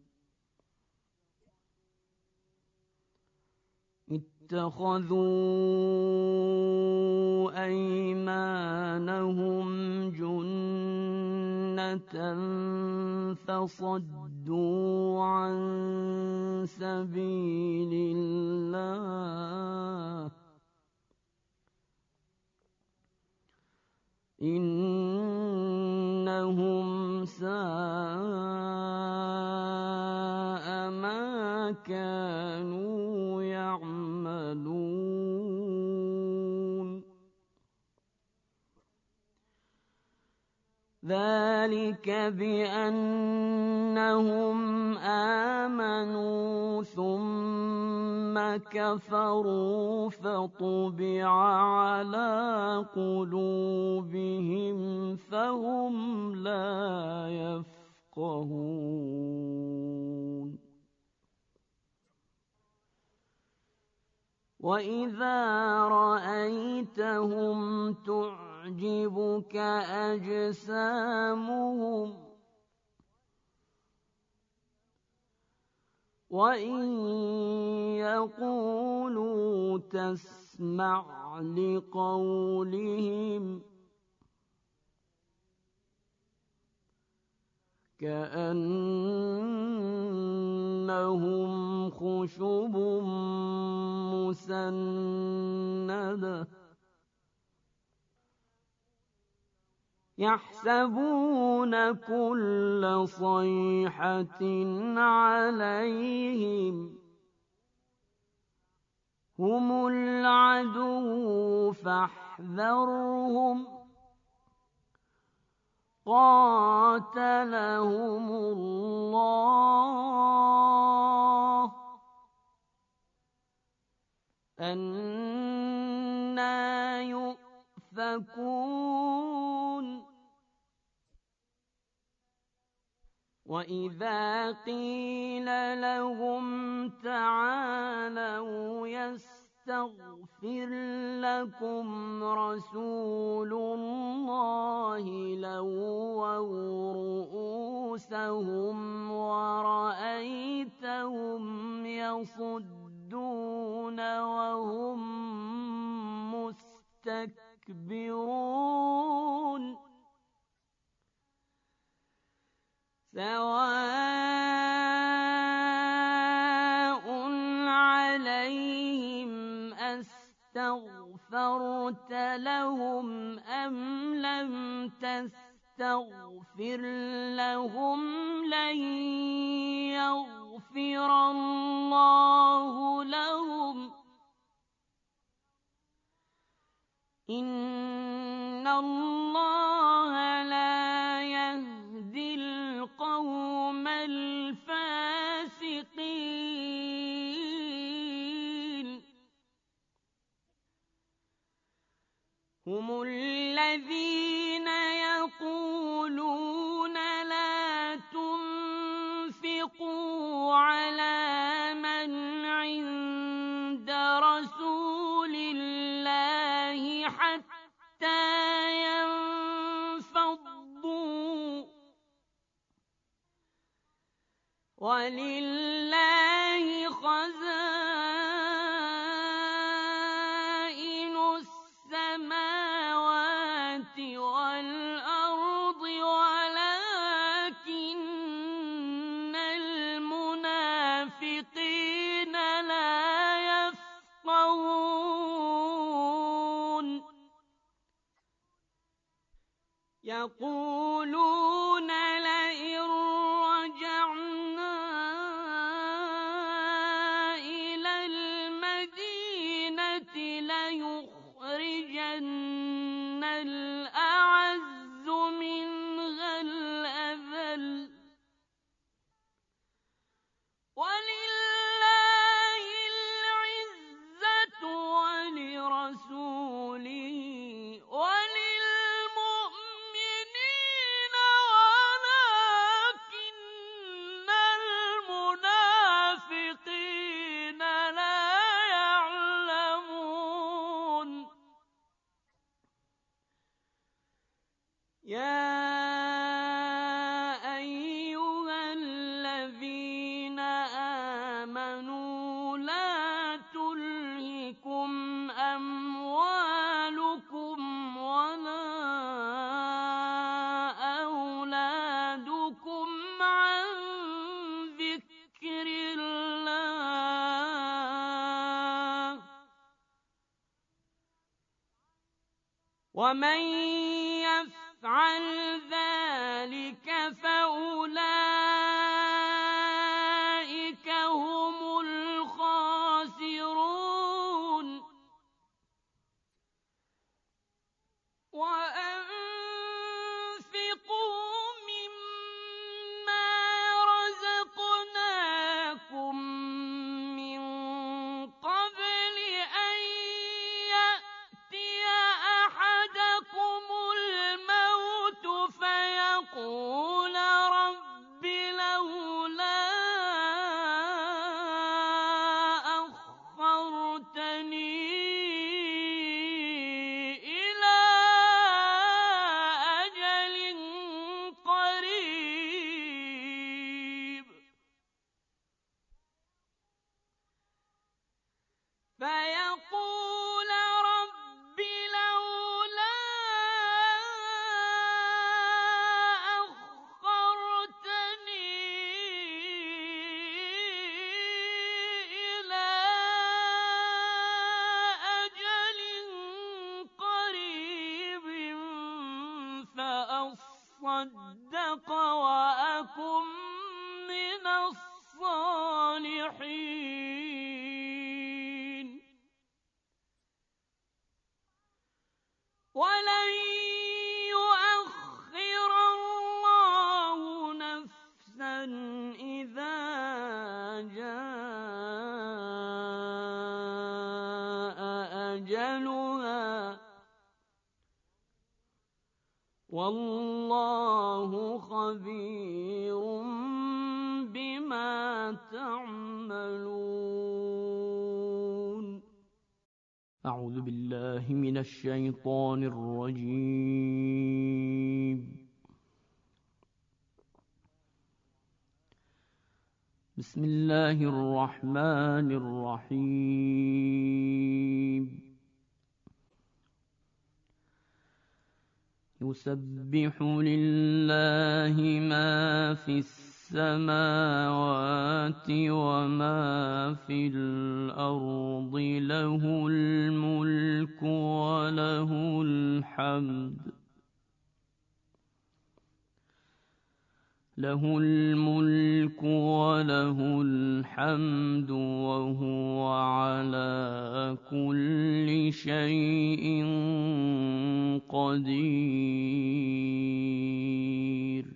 اتخذوا أيمانهم جنة فصدوا عن سبيل الله إنهم ساء ما كانوا يعملون. ذلك بأنهم آمنوا ثم كفروا فطبع على قلوبهم فهم لا يفقهون. وإذا رأيتهم تعجبك أجسامهم وإن يقولوا تسمع لقولهم كأنهم خشب مسندة يحسبون كل صيحة عليهم هم العدو فاحذرهم قاتلهم الله أنى يؤفكون. وإذا قيل لهم تعالوا يستغفر لكم رسول الله لووا رؤوسهم ورأيتهم يصدون وهم مستكبرون. سواء عليهم أستغفرت لهم أم لم تستغفر لهم لن يغفر الله لهم إن الله لا يهدي القوم الفاسقين. هم الذين يقولون لا تنفقوا على من عند رسول الله حتى ينفضوا ولله خزائن السماوات والأرض ولكن المنافقين لا يفقهون. يقولون لئن رجعنا إلى المدينة ليخرجن الأعز منها الأذل ولله العزة ولرسوله وللمؤمنين ولكن المنافقين لا يعلمون. يا أيها الذين آمنوا لا تلهكم أموالكم ولا أولادكم عن ذكر الله ومن يفعل ذلك فأولئك هم الخاسرون وأنفقوا مما رزقناكم من قبل أن يأتي أحدكم الموت فيقول رب لولا أخرتني إلى أجل قريب فيقول رب لولا أخرتني إلى أجل قريب فأصدق وأكن من الصالحين ولن يؤخر الله نفسا إذا جاء أجلها والله خبير بما تعملون. أعوذ بالله من الشيطان الرجيم. بسم الله الرحمن الرحيم. يسبح لله ما في السماوات وما في الأرض له الملك وله الحمد وهو على كل شيء قدير.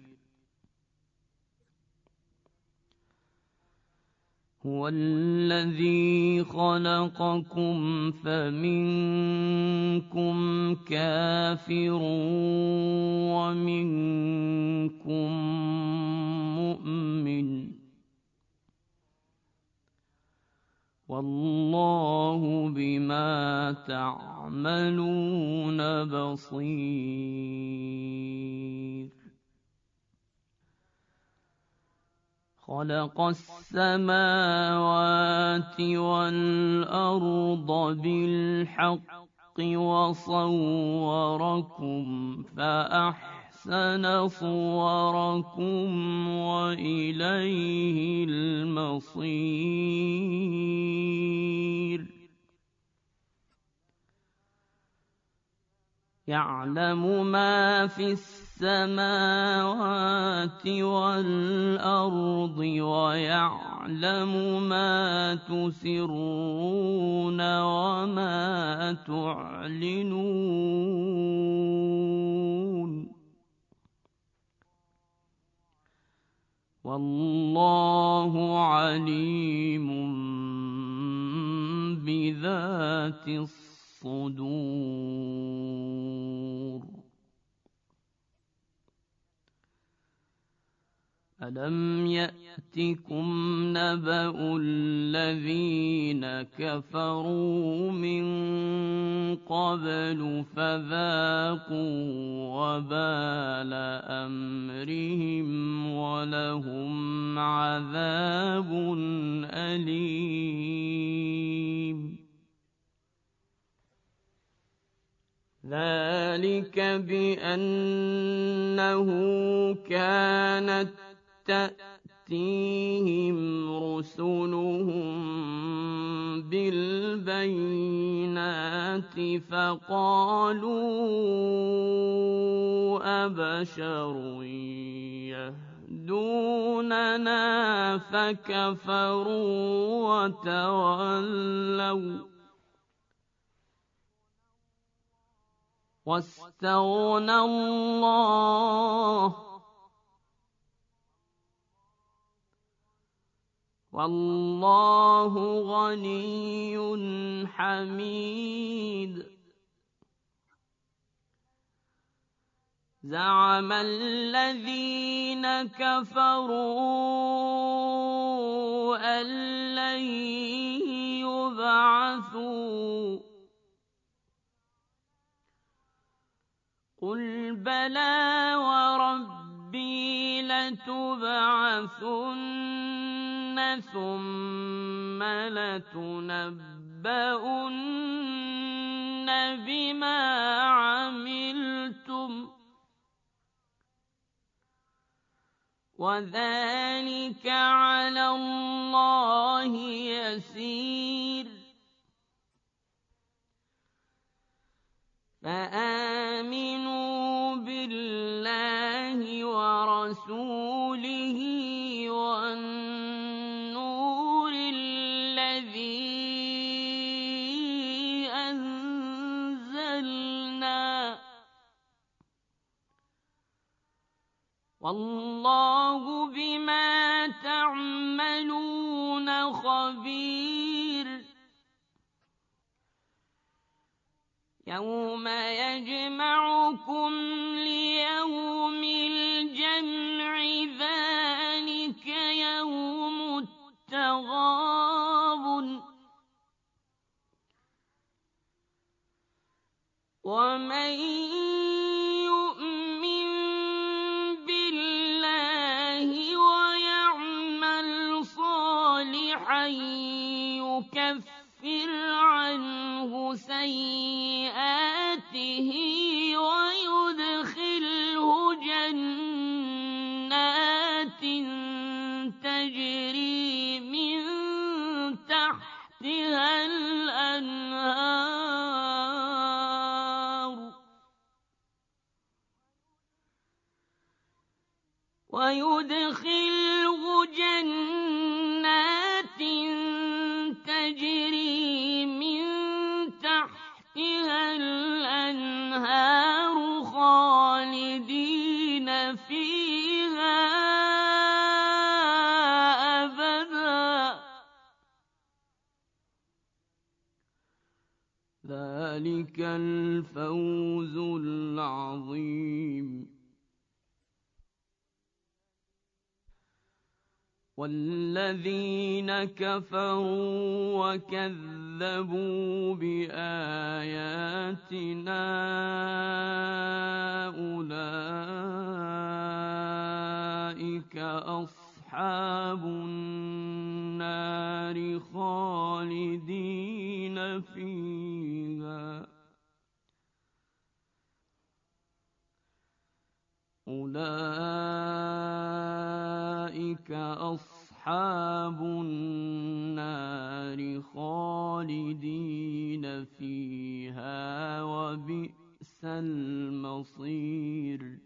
هو الذي خلقكم فمنكم كافر ومنكم مؤمن والله بما تعملون بصير. خلق السماوات والأرض بالحق وصوركم فأحسن صوركم وإليه المصير. يعلم ما في السماوات والأرض ويعلم ما تسرون وما تعلنون والله عليم بذات الصدور. ألم يأتكم نبأ الذين كفروا من قبل فذاقوا وبال أمرهم ولهم عذاب أليم. ذلك بأنه كانت تأتيهم رسلهم بالبينات فقالوا بشر يهدوننا فكفروا وتولوا واستغنى الله والله غني حميد. زعم الذين كفروا أن لن يبعثوا قل بلى وربي لتبعثن ثم لتنبؤن بما عملتم وذلك على الله يسير. فآمنوا بالله ورسوله والنور الذي أنزلنا والله بما تعملون خبير. يوم يجمعكم ليوم الجمع ذلك يوم التغابن ومن يؤمن بالله ويعمل صالحا يكفر عنه سيئاته ويدخله جنات تجري من تحتها الأنهار خالدين فيها أبدا ذلك الفوز العظيم. والذين كفروا وكذبوا بآياتنا أولئك أصحاب النار خالدين فيها أولئك أصحاب النار خالدين فيها وبئس المصير.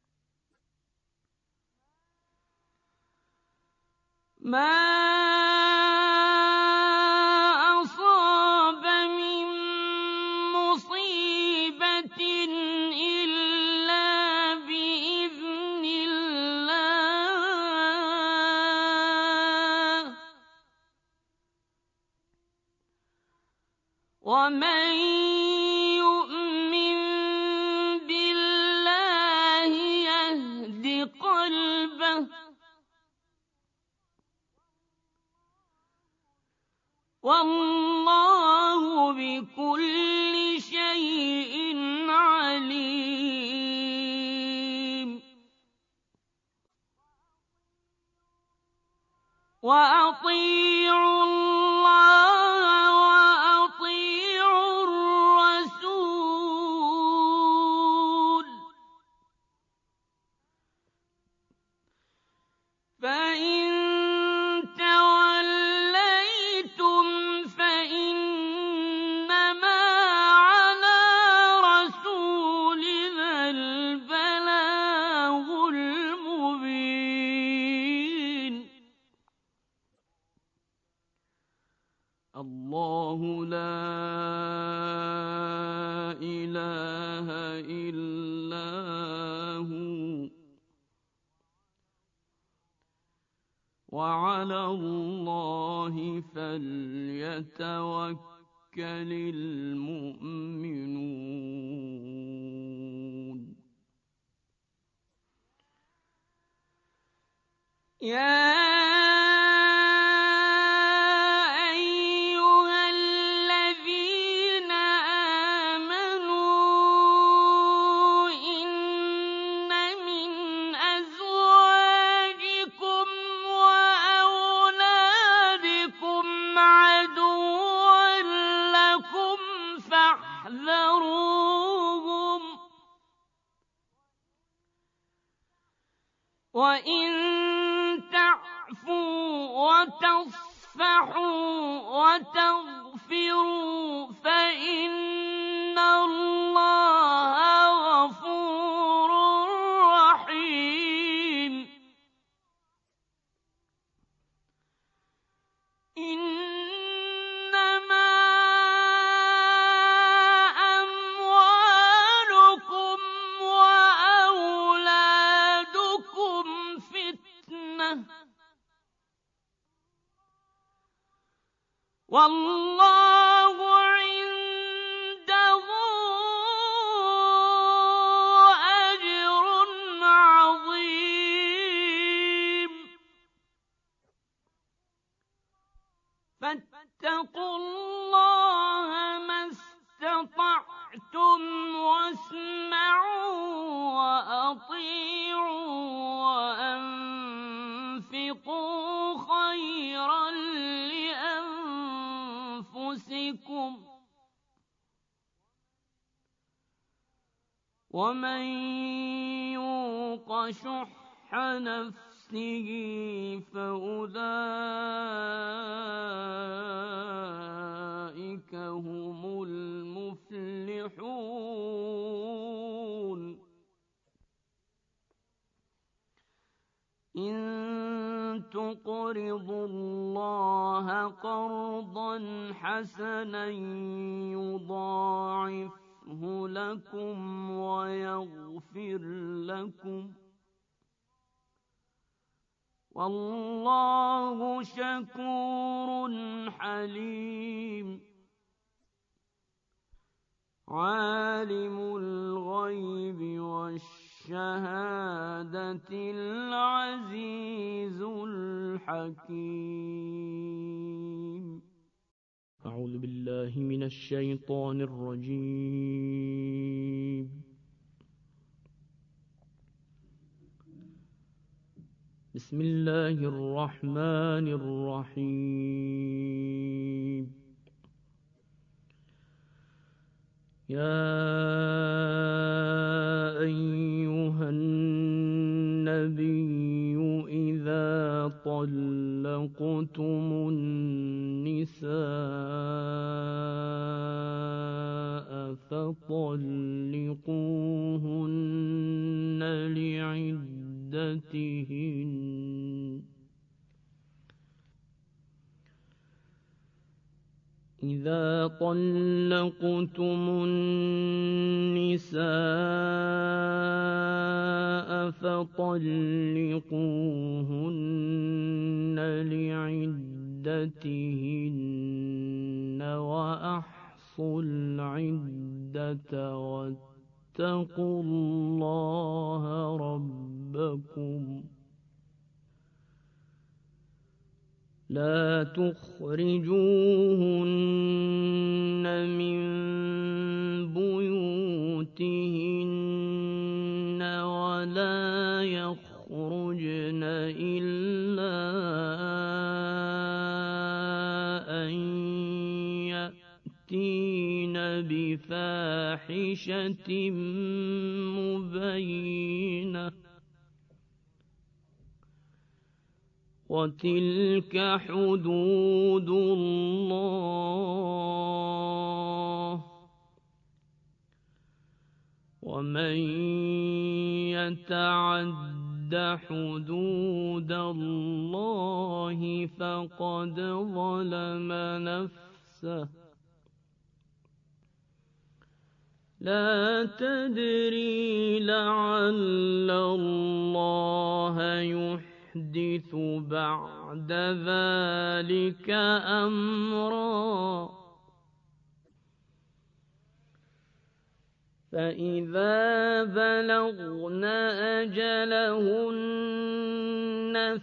ما أصاب من مصيبة إلا بإذن الله ومن يؤمن بالله يهد قلبه والله بكل شيء عليم. وأطيعوا الله وأطيعوا الرسول فإن توليتم فإنما على رسولنا البلاغ الله لا إله إلا هو وعلى الله فليتوكل المؤمنون وَإِن تَعْفُوا وَتَصْفَحُوا وَتَغْفِرُوا فَإِنَّ اللَّهَ غَفُورٌ رَّحِيمٌ إِنَّمَا أَمْوَالُكُمْ وَأَوْلَادُكُمْ فِتْنَةٌ وَاللَّهُ عِندَهُ أَجْرٌ عَظِيمٌ فَاتَّقُوا اللَّهَ مَا اسْتَطَعْتُمْ وَاسْمَعُوا وَأَطِيعُوا وَأَنفِقُوا خَيْرًا لِّأَنفُسِكُمْ ۗ وَمَن يُوقَ شُحَّ نَفْسِهِ فَأُولَٰئِكَ هُمُ الْمُفْلِحُونَ إِن تُقْرِضُوا اللَّهَ قَرْضًا حَسَنًا يُضَاعِفْهُ لَكُمْ وَيَغْفِرْ لَكُمْ ۚ وَاللَّهُ شَكُورٌ حَلِيمٌ عَالِمُ الْغَيْبِ وَالشَّهَادَةِ الْعَزِيزُ الْحَكِيمُ أعوذ بالله من الشيطان الرجيم بسم الله الرحمن الرحيم يا أيها النبي إذا طلقتم النساء فطلقوهن لعدتهن إذا طلقتم النساء فطلقوهن لعدتهن وأحصوا العدة واتقوا الله ربكم لا تخرجوهن من بيوتهن ولا يخرجن إلا أن يأتين بفاحشة مبينة وتلك حدود الله ومن يتعد حدود الله فقد ظلم نفسه نفسه لا تدري لعل الله يحدث بعد ذلك أمرا فإذا بلغن أجلهن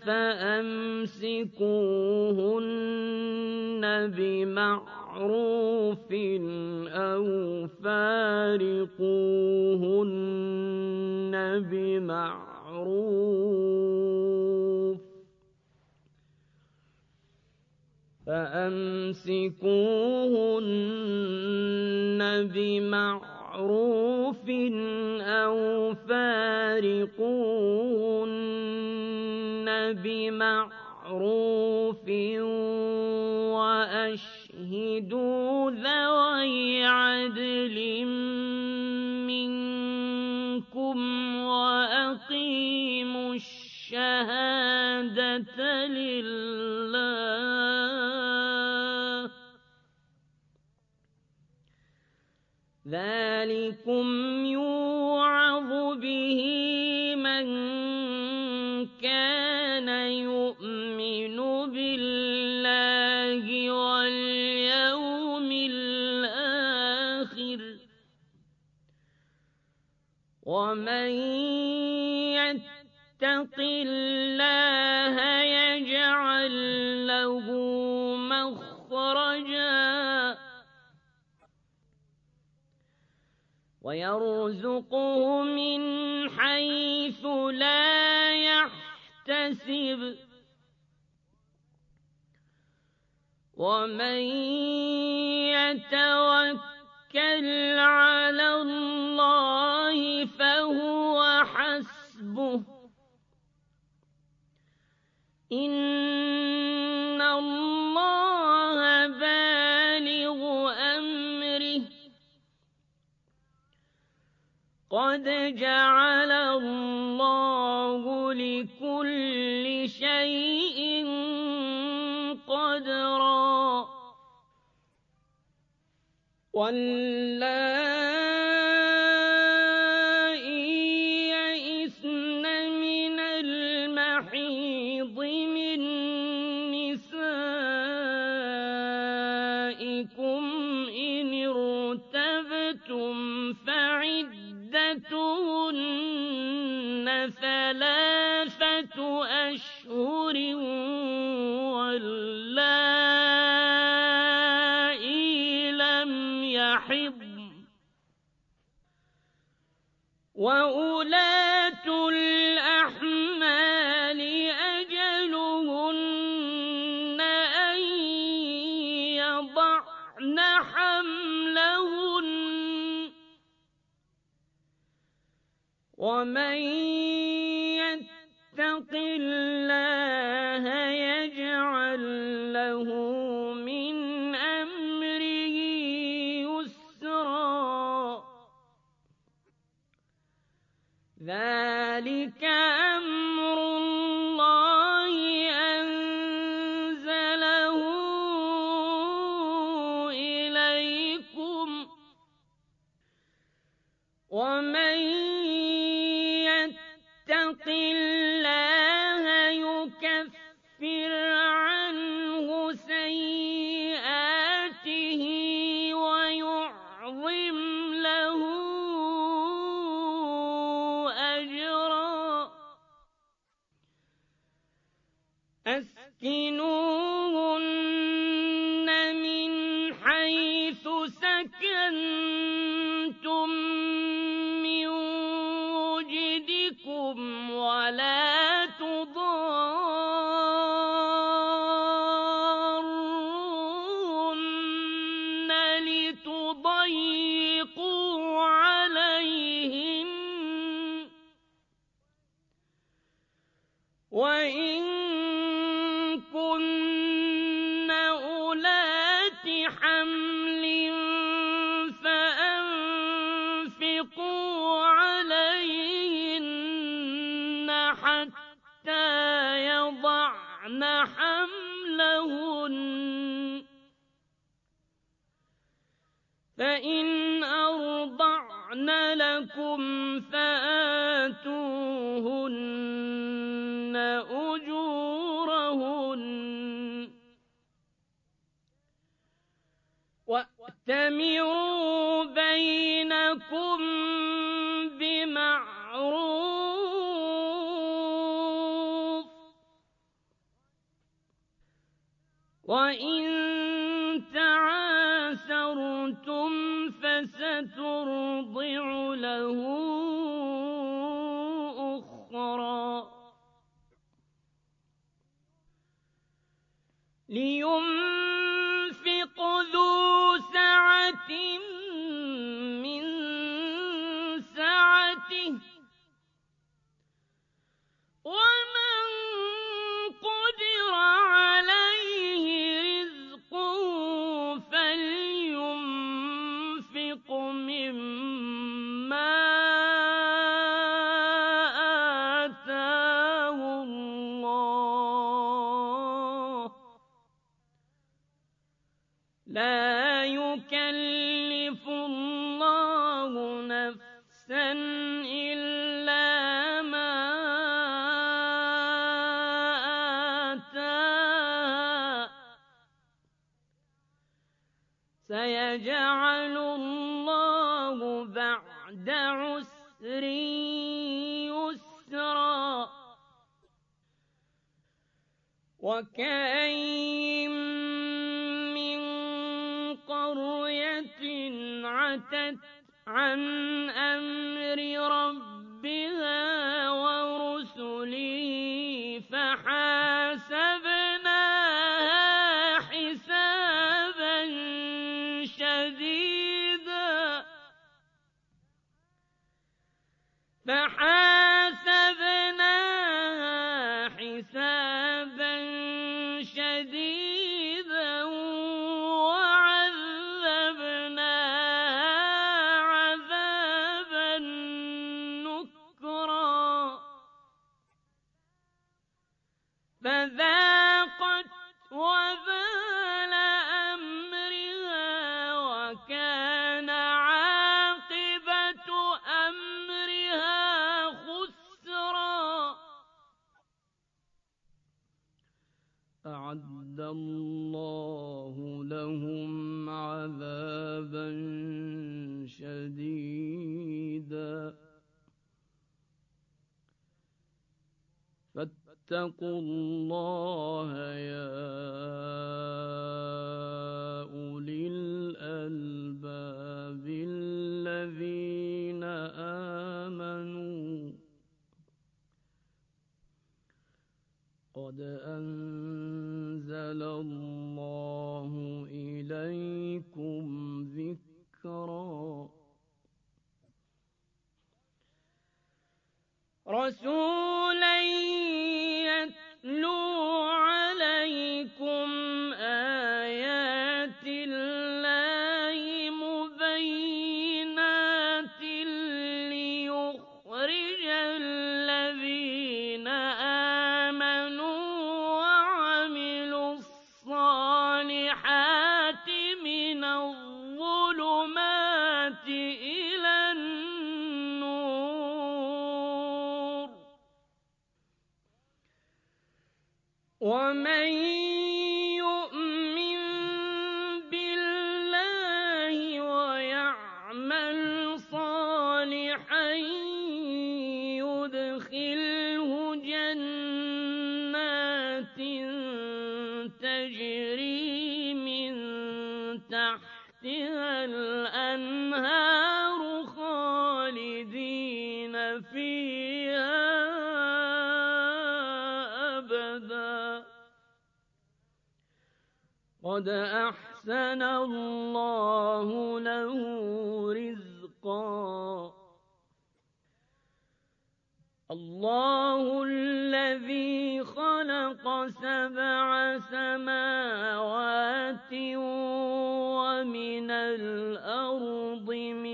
فأمسكوهن بمعروف أو فارقوهن بمعروف أو فارقوهن بمعروف وأشهدوا ذوي عدل منكم وأقيموا الشهادة لله ذلكم يوعظ به من كان يؤمن بالله واليوم الآخر ومن يتق الله يجعل له مخرجا ويرزقه من حيث لا يحتسب ومن يتوكل على الله فهو حسبه إن الله بالغ أمره قد جعل الله لكل شيء قدرا واللائي يئسن من المحيض من نسائكم إن ارتبتم فعدتهن 3 أشهر واللائي لم يحضن وأولاة الأحمال أجلهن أن يضعن حملهن ومن يتق الله يجعل له من أمره يسرا ذلك أمر الله أنزله إليكم ومن يتق الله يكفر عنه سيئاته ويعظم له أجرا أسكنوهن من حيث سكنتم من وجدكم ولا تضارون لتضيقوا عليهن وإن كن أولات حمل فأنفقوا عليهن حتى يضعن حملهن فإن أرضعن لكم فآتوهن أجورهن وأتمروا بينكم بمعروف وإن تعاسرتم فسترضع له أخرى لينفق ذو سعة من سعته ومن قدر عليه رزقه فلينفق مما آتاه الله لا يكلف الله نفسا إلا ما آتاها سيجعل الله بعد عسر يسرا وكأين من قرية عتت عن أمر ربها ورسله فحاسبناها حسابا شديدا وعذبناها عذابا نكرا فذاقت وبال أمرها وكان عاقبة أمرها خسرا أعد الله لهم عذابا شديدا فاتقوا الله يا أولي الألباب الذين آمنوا قد أنزل الله إليكم ذكرا رسولا يتلو عليكم آيات الله مبينات ليخرج الذين آمنوا وعملوا الصالحات من الظلمات إلى النور ومن يؤمن بالله ويعمل صالحا يدخله جنات تجري من تحتها الأنهار خالدين فيها أبدا قد أحسن الله له رزقا الله الذي خلق 7 سماوات ومن الأرض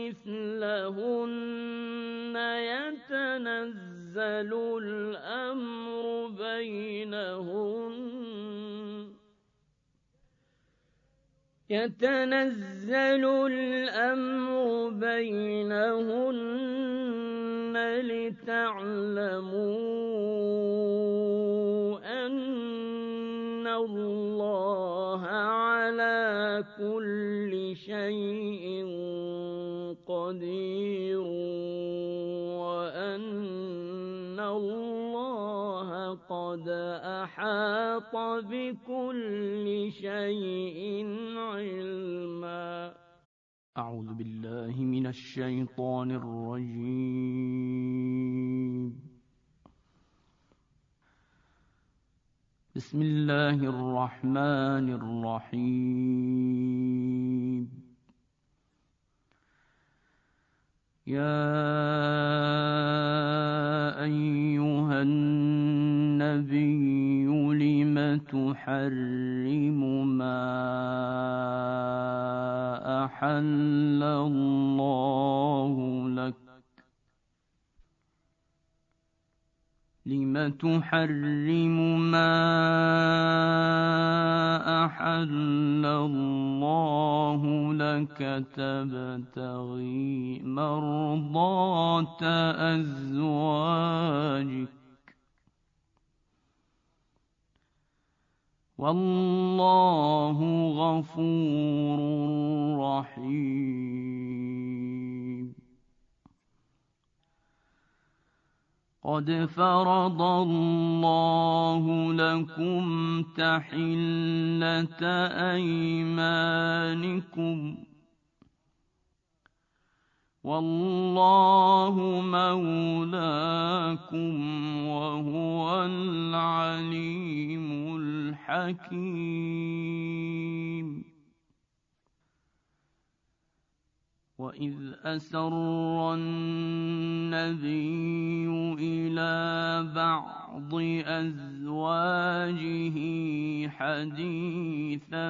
مثلهن يتنزل الأمر بينهن يتنزل الأمر بينهن لتعلموا أن الله على كل شيء قدير وأن الله قد أحاط بكل شيء علما. أعوذ بالله من الشيطان الرجيم. بسم الله الرحمن الرحيم. يا أيها النبي لم تحرم ما أحل الله لك لم تحرم ما أحل الله لك تبتغي مرضات أزواجك والله غفور رحيم. قد فرض الله لكم تحلة أيمانكم والله مولاكم وهو العليم الحكيم. وإذ أسر النبي إلى بعض أزواجه حديثا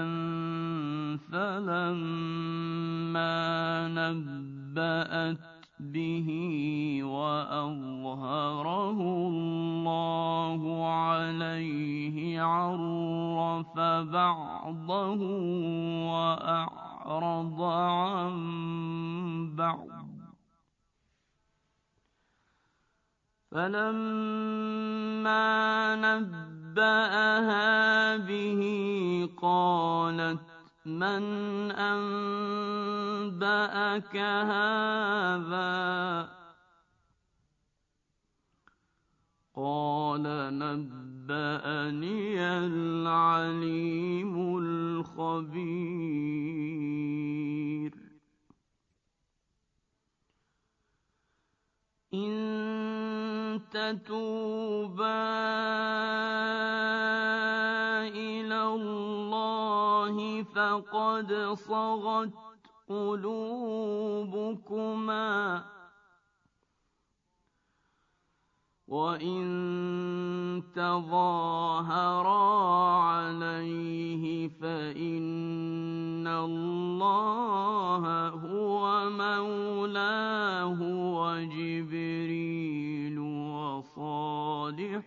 فلما نبأت به وأظهره الله عليه عرف بعضه وأعرض عن بعض فلما نبأها به قالت من أنبأك هذا قال نبأني العليم الخبير. إن تتوبا إلى الله فقد صغت قلوبكما وإن تظاهرا عليه فإن الله هو مولاه وجبريل وصالح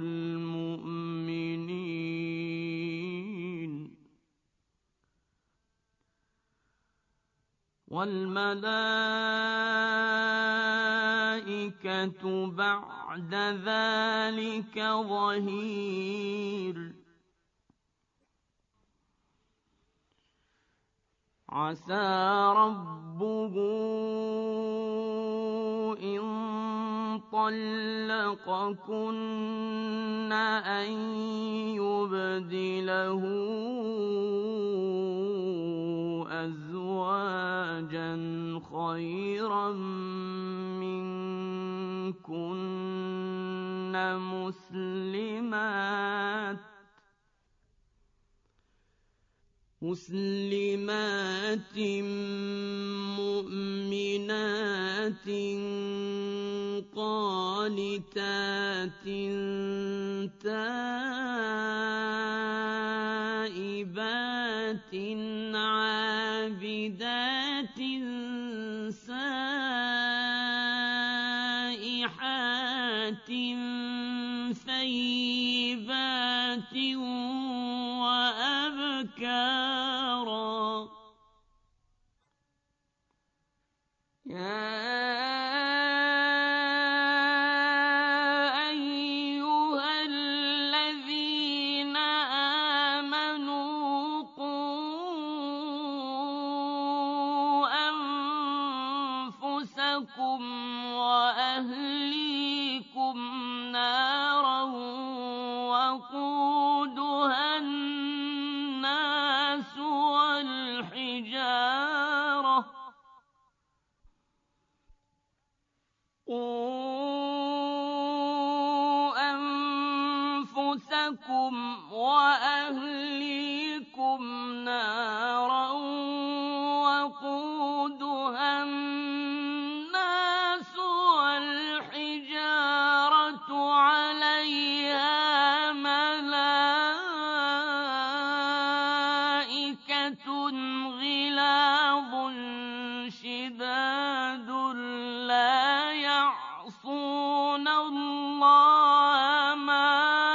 المؤمنين والملائكة بعد ذلك ظهير. عسى ربه إن طلقكن أن يبدله أزواجا خيرا منكن مسلمات مؤمنات قانتات تائبات عابدات سائحات ثيبات وأبكارا وأهليكم نارا وقودها الناس والحجارة قوا أنفسكم وأهليكم نارا وقودها الناس والحجارة عليها ملائكة غلاظ شداد لا يعصون الله ما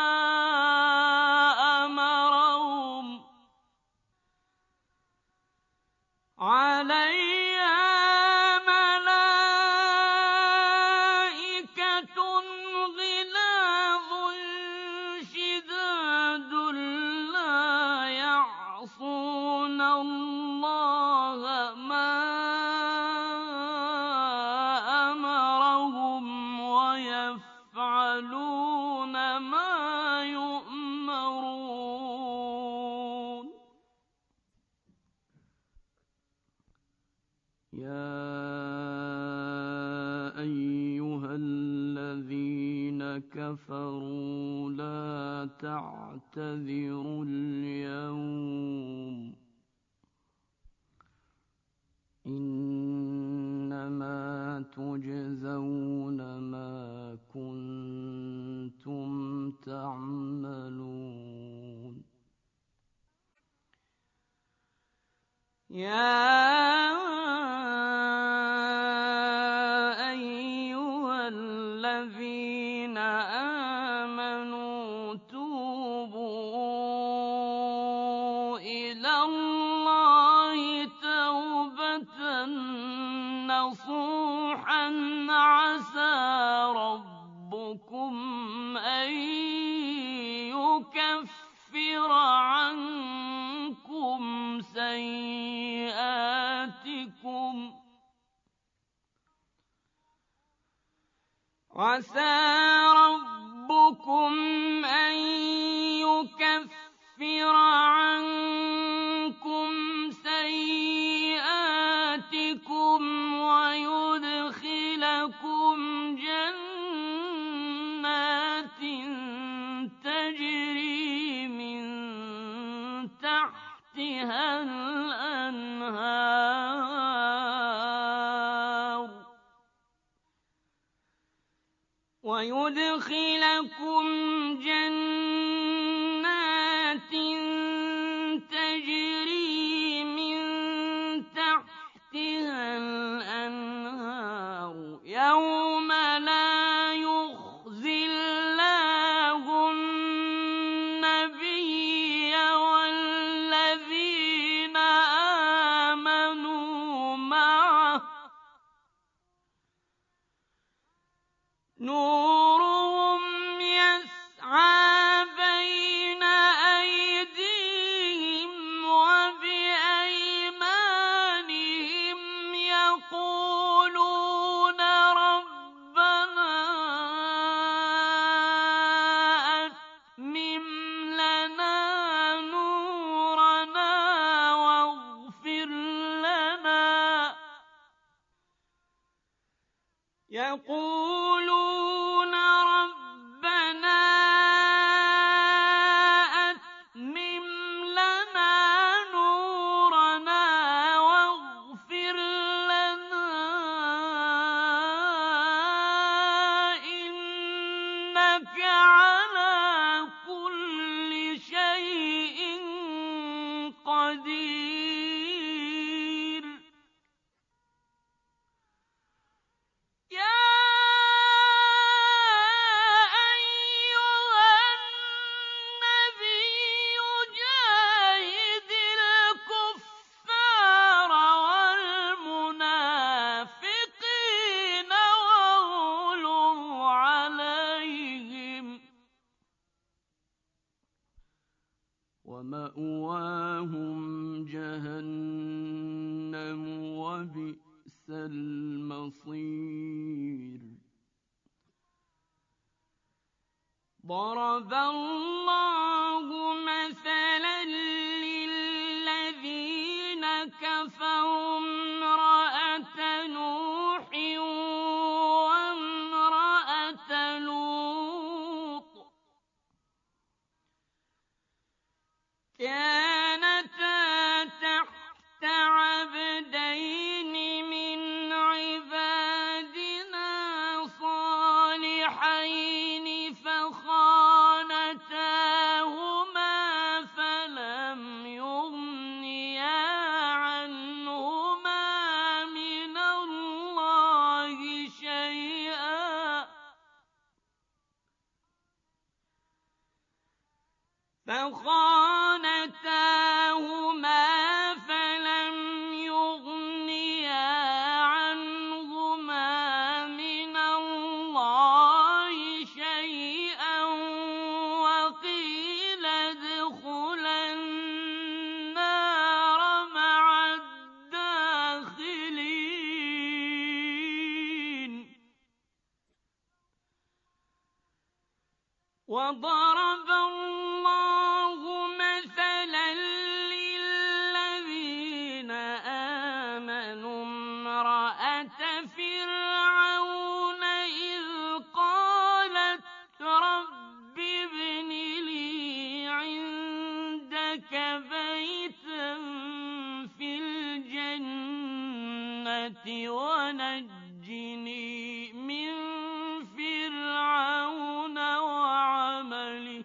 أمرهم عليها ملائكة غلاظ شداد لا يعصون الله ما أمرهم ويفعلون ما يؤمرون يا أيها الذين كفروا لا تعتذروا اليوم إنما تجزون ما كنتم تعملون يا أيها الذين آمنوا توبوا إلى الله توبة نصوحا عسى ربكم أن يكفر عنكم سيئاتكم ويدخلكم جنات تجري من تحتها الأنهار يوم لا يخزي الله النبي والذين آمنوا معه نورهم يسعى بين أيديهم وبأيمانهم يقولون ربنا أتمم لنا نورنا واغفر لنا يقولون ربنا أتمم لنا نورنا واغفر لنا إنك على كل شيء قدير يا ومأواهم جهنم وبئس المصير. ضرب الله مثلا للذين كفروا امرأة نوح وامرأة لوط كانتا تحت عبدين من عبادنا صالحين فخانتاهما فلم يغنيا عنهما من الله شيئا وقيل ادخلا النار مع الداخلين. وضرب الله مثلا للذين آمنوا امرأة فرعون إذ قالت رب ابن لي عندك بيتا في الجنة ونجني من فرعون وعمله.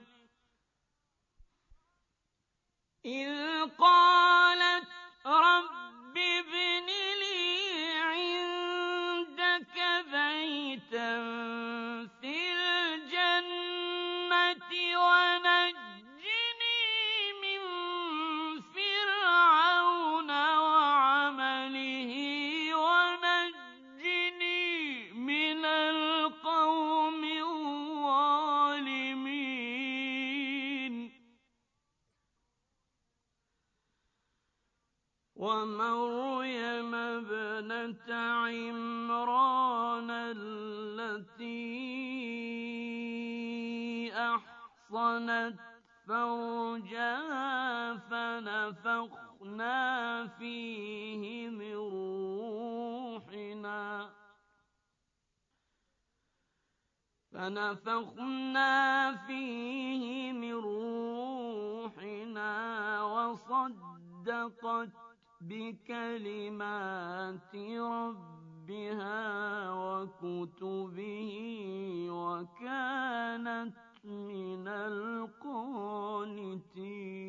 إذ قالت رب ابن لي عندك بيتا في الجنة ونجني من فرعون وعمله ونجني من القوم الظالمين. ومريم ابنة عمران التي أحصنت فرجها فنفخنا فيه من روحنا وصدقت بكلمات ربها وكتبه وكانت من القانتين.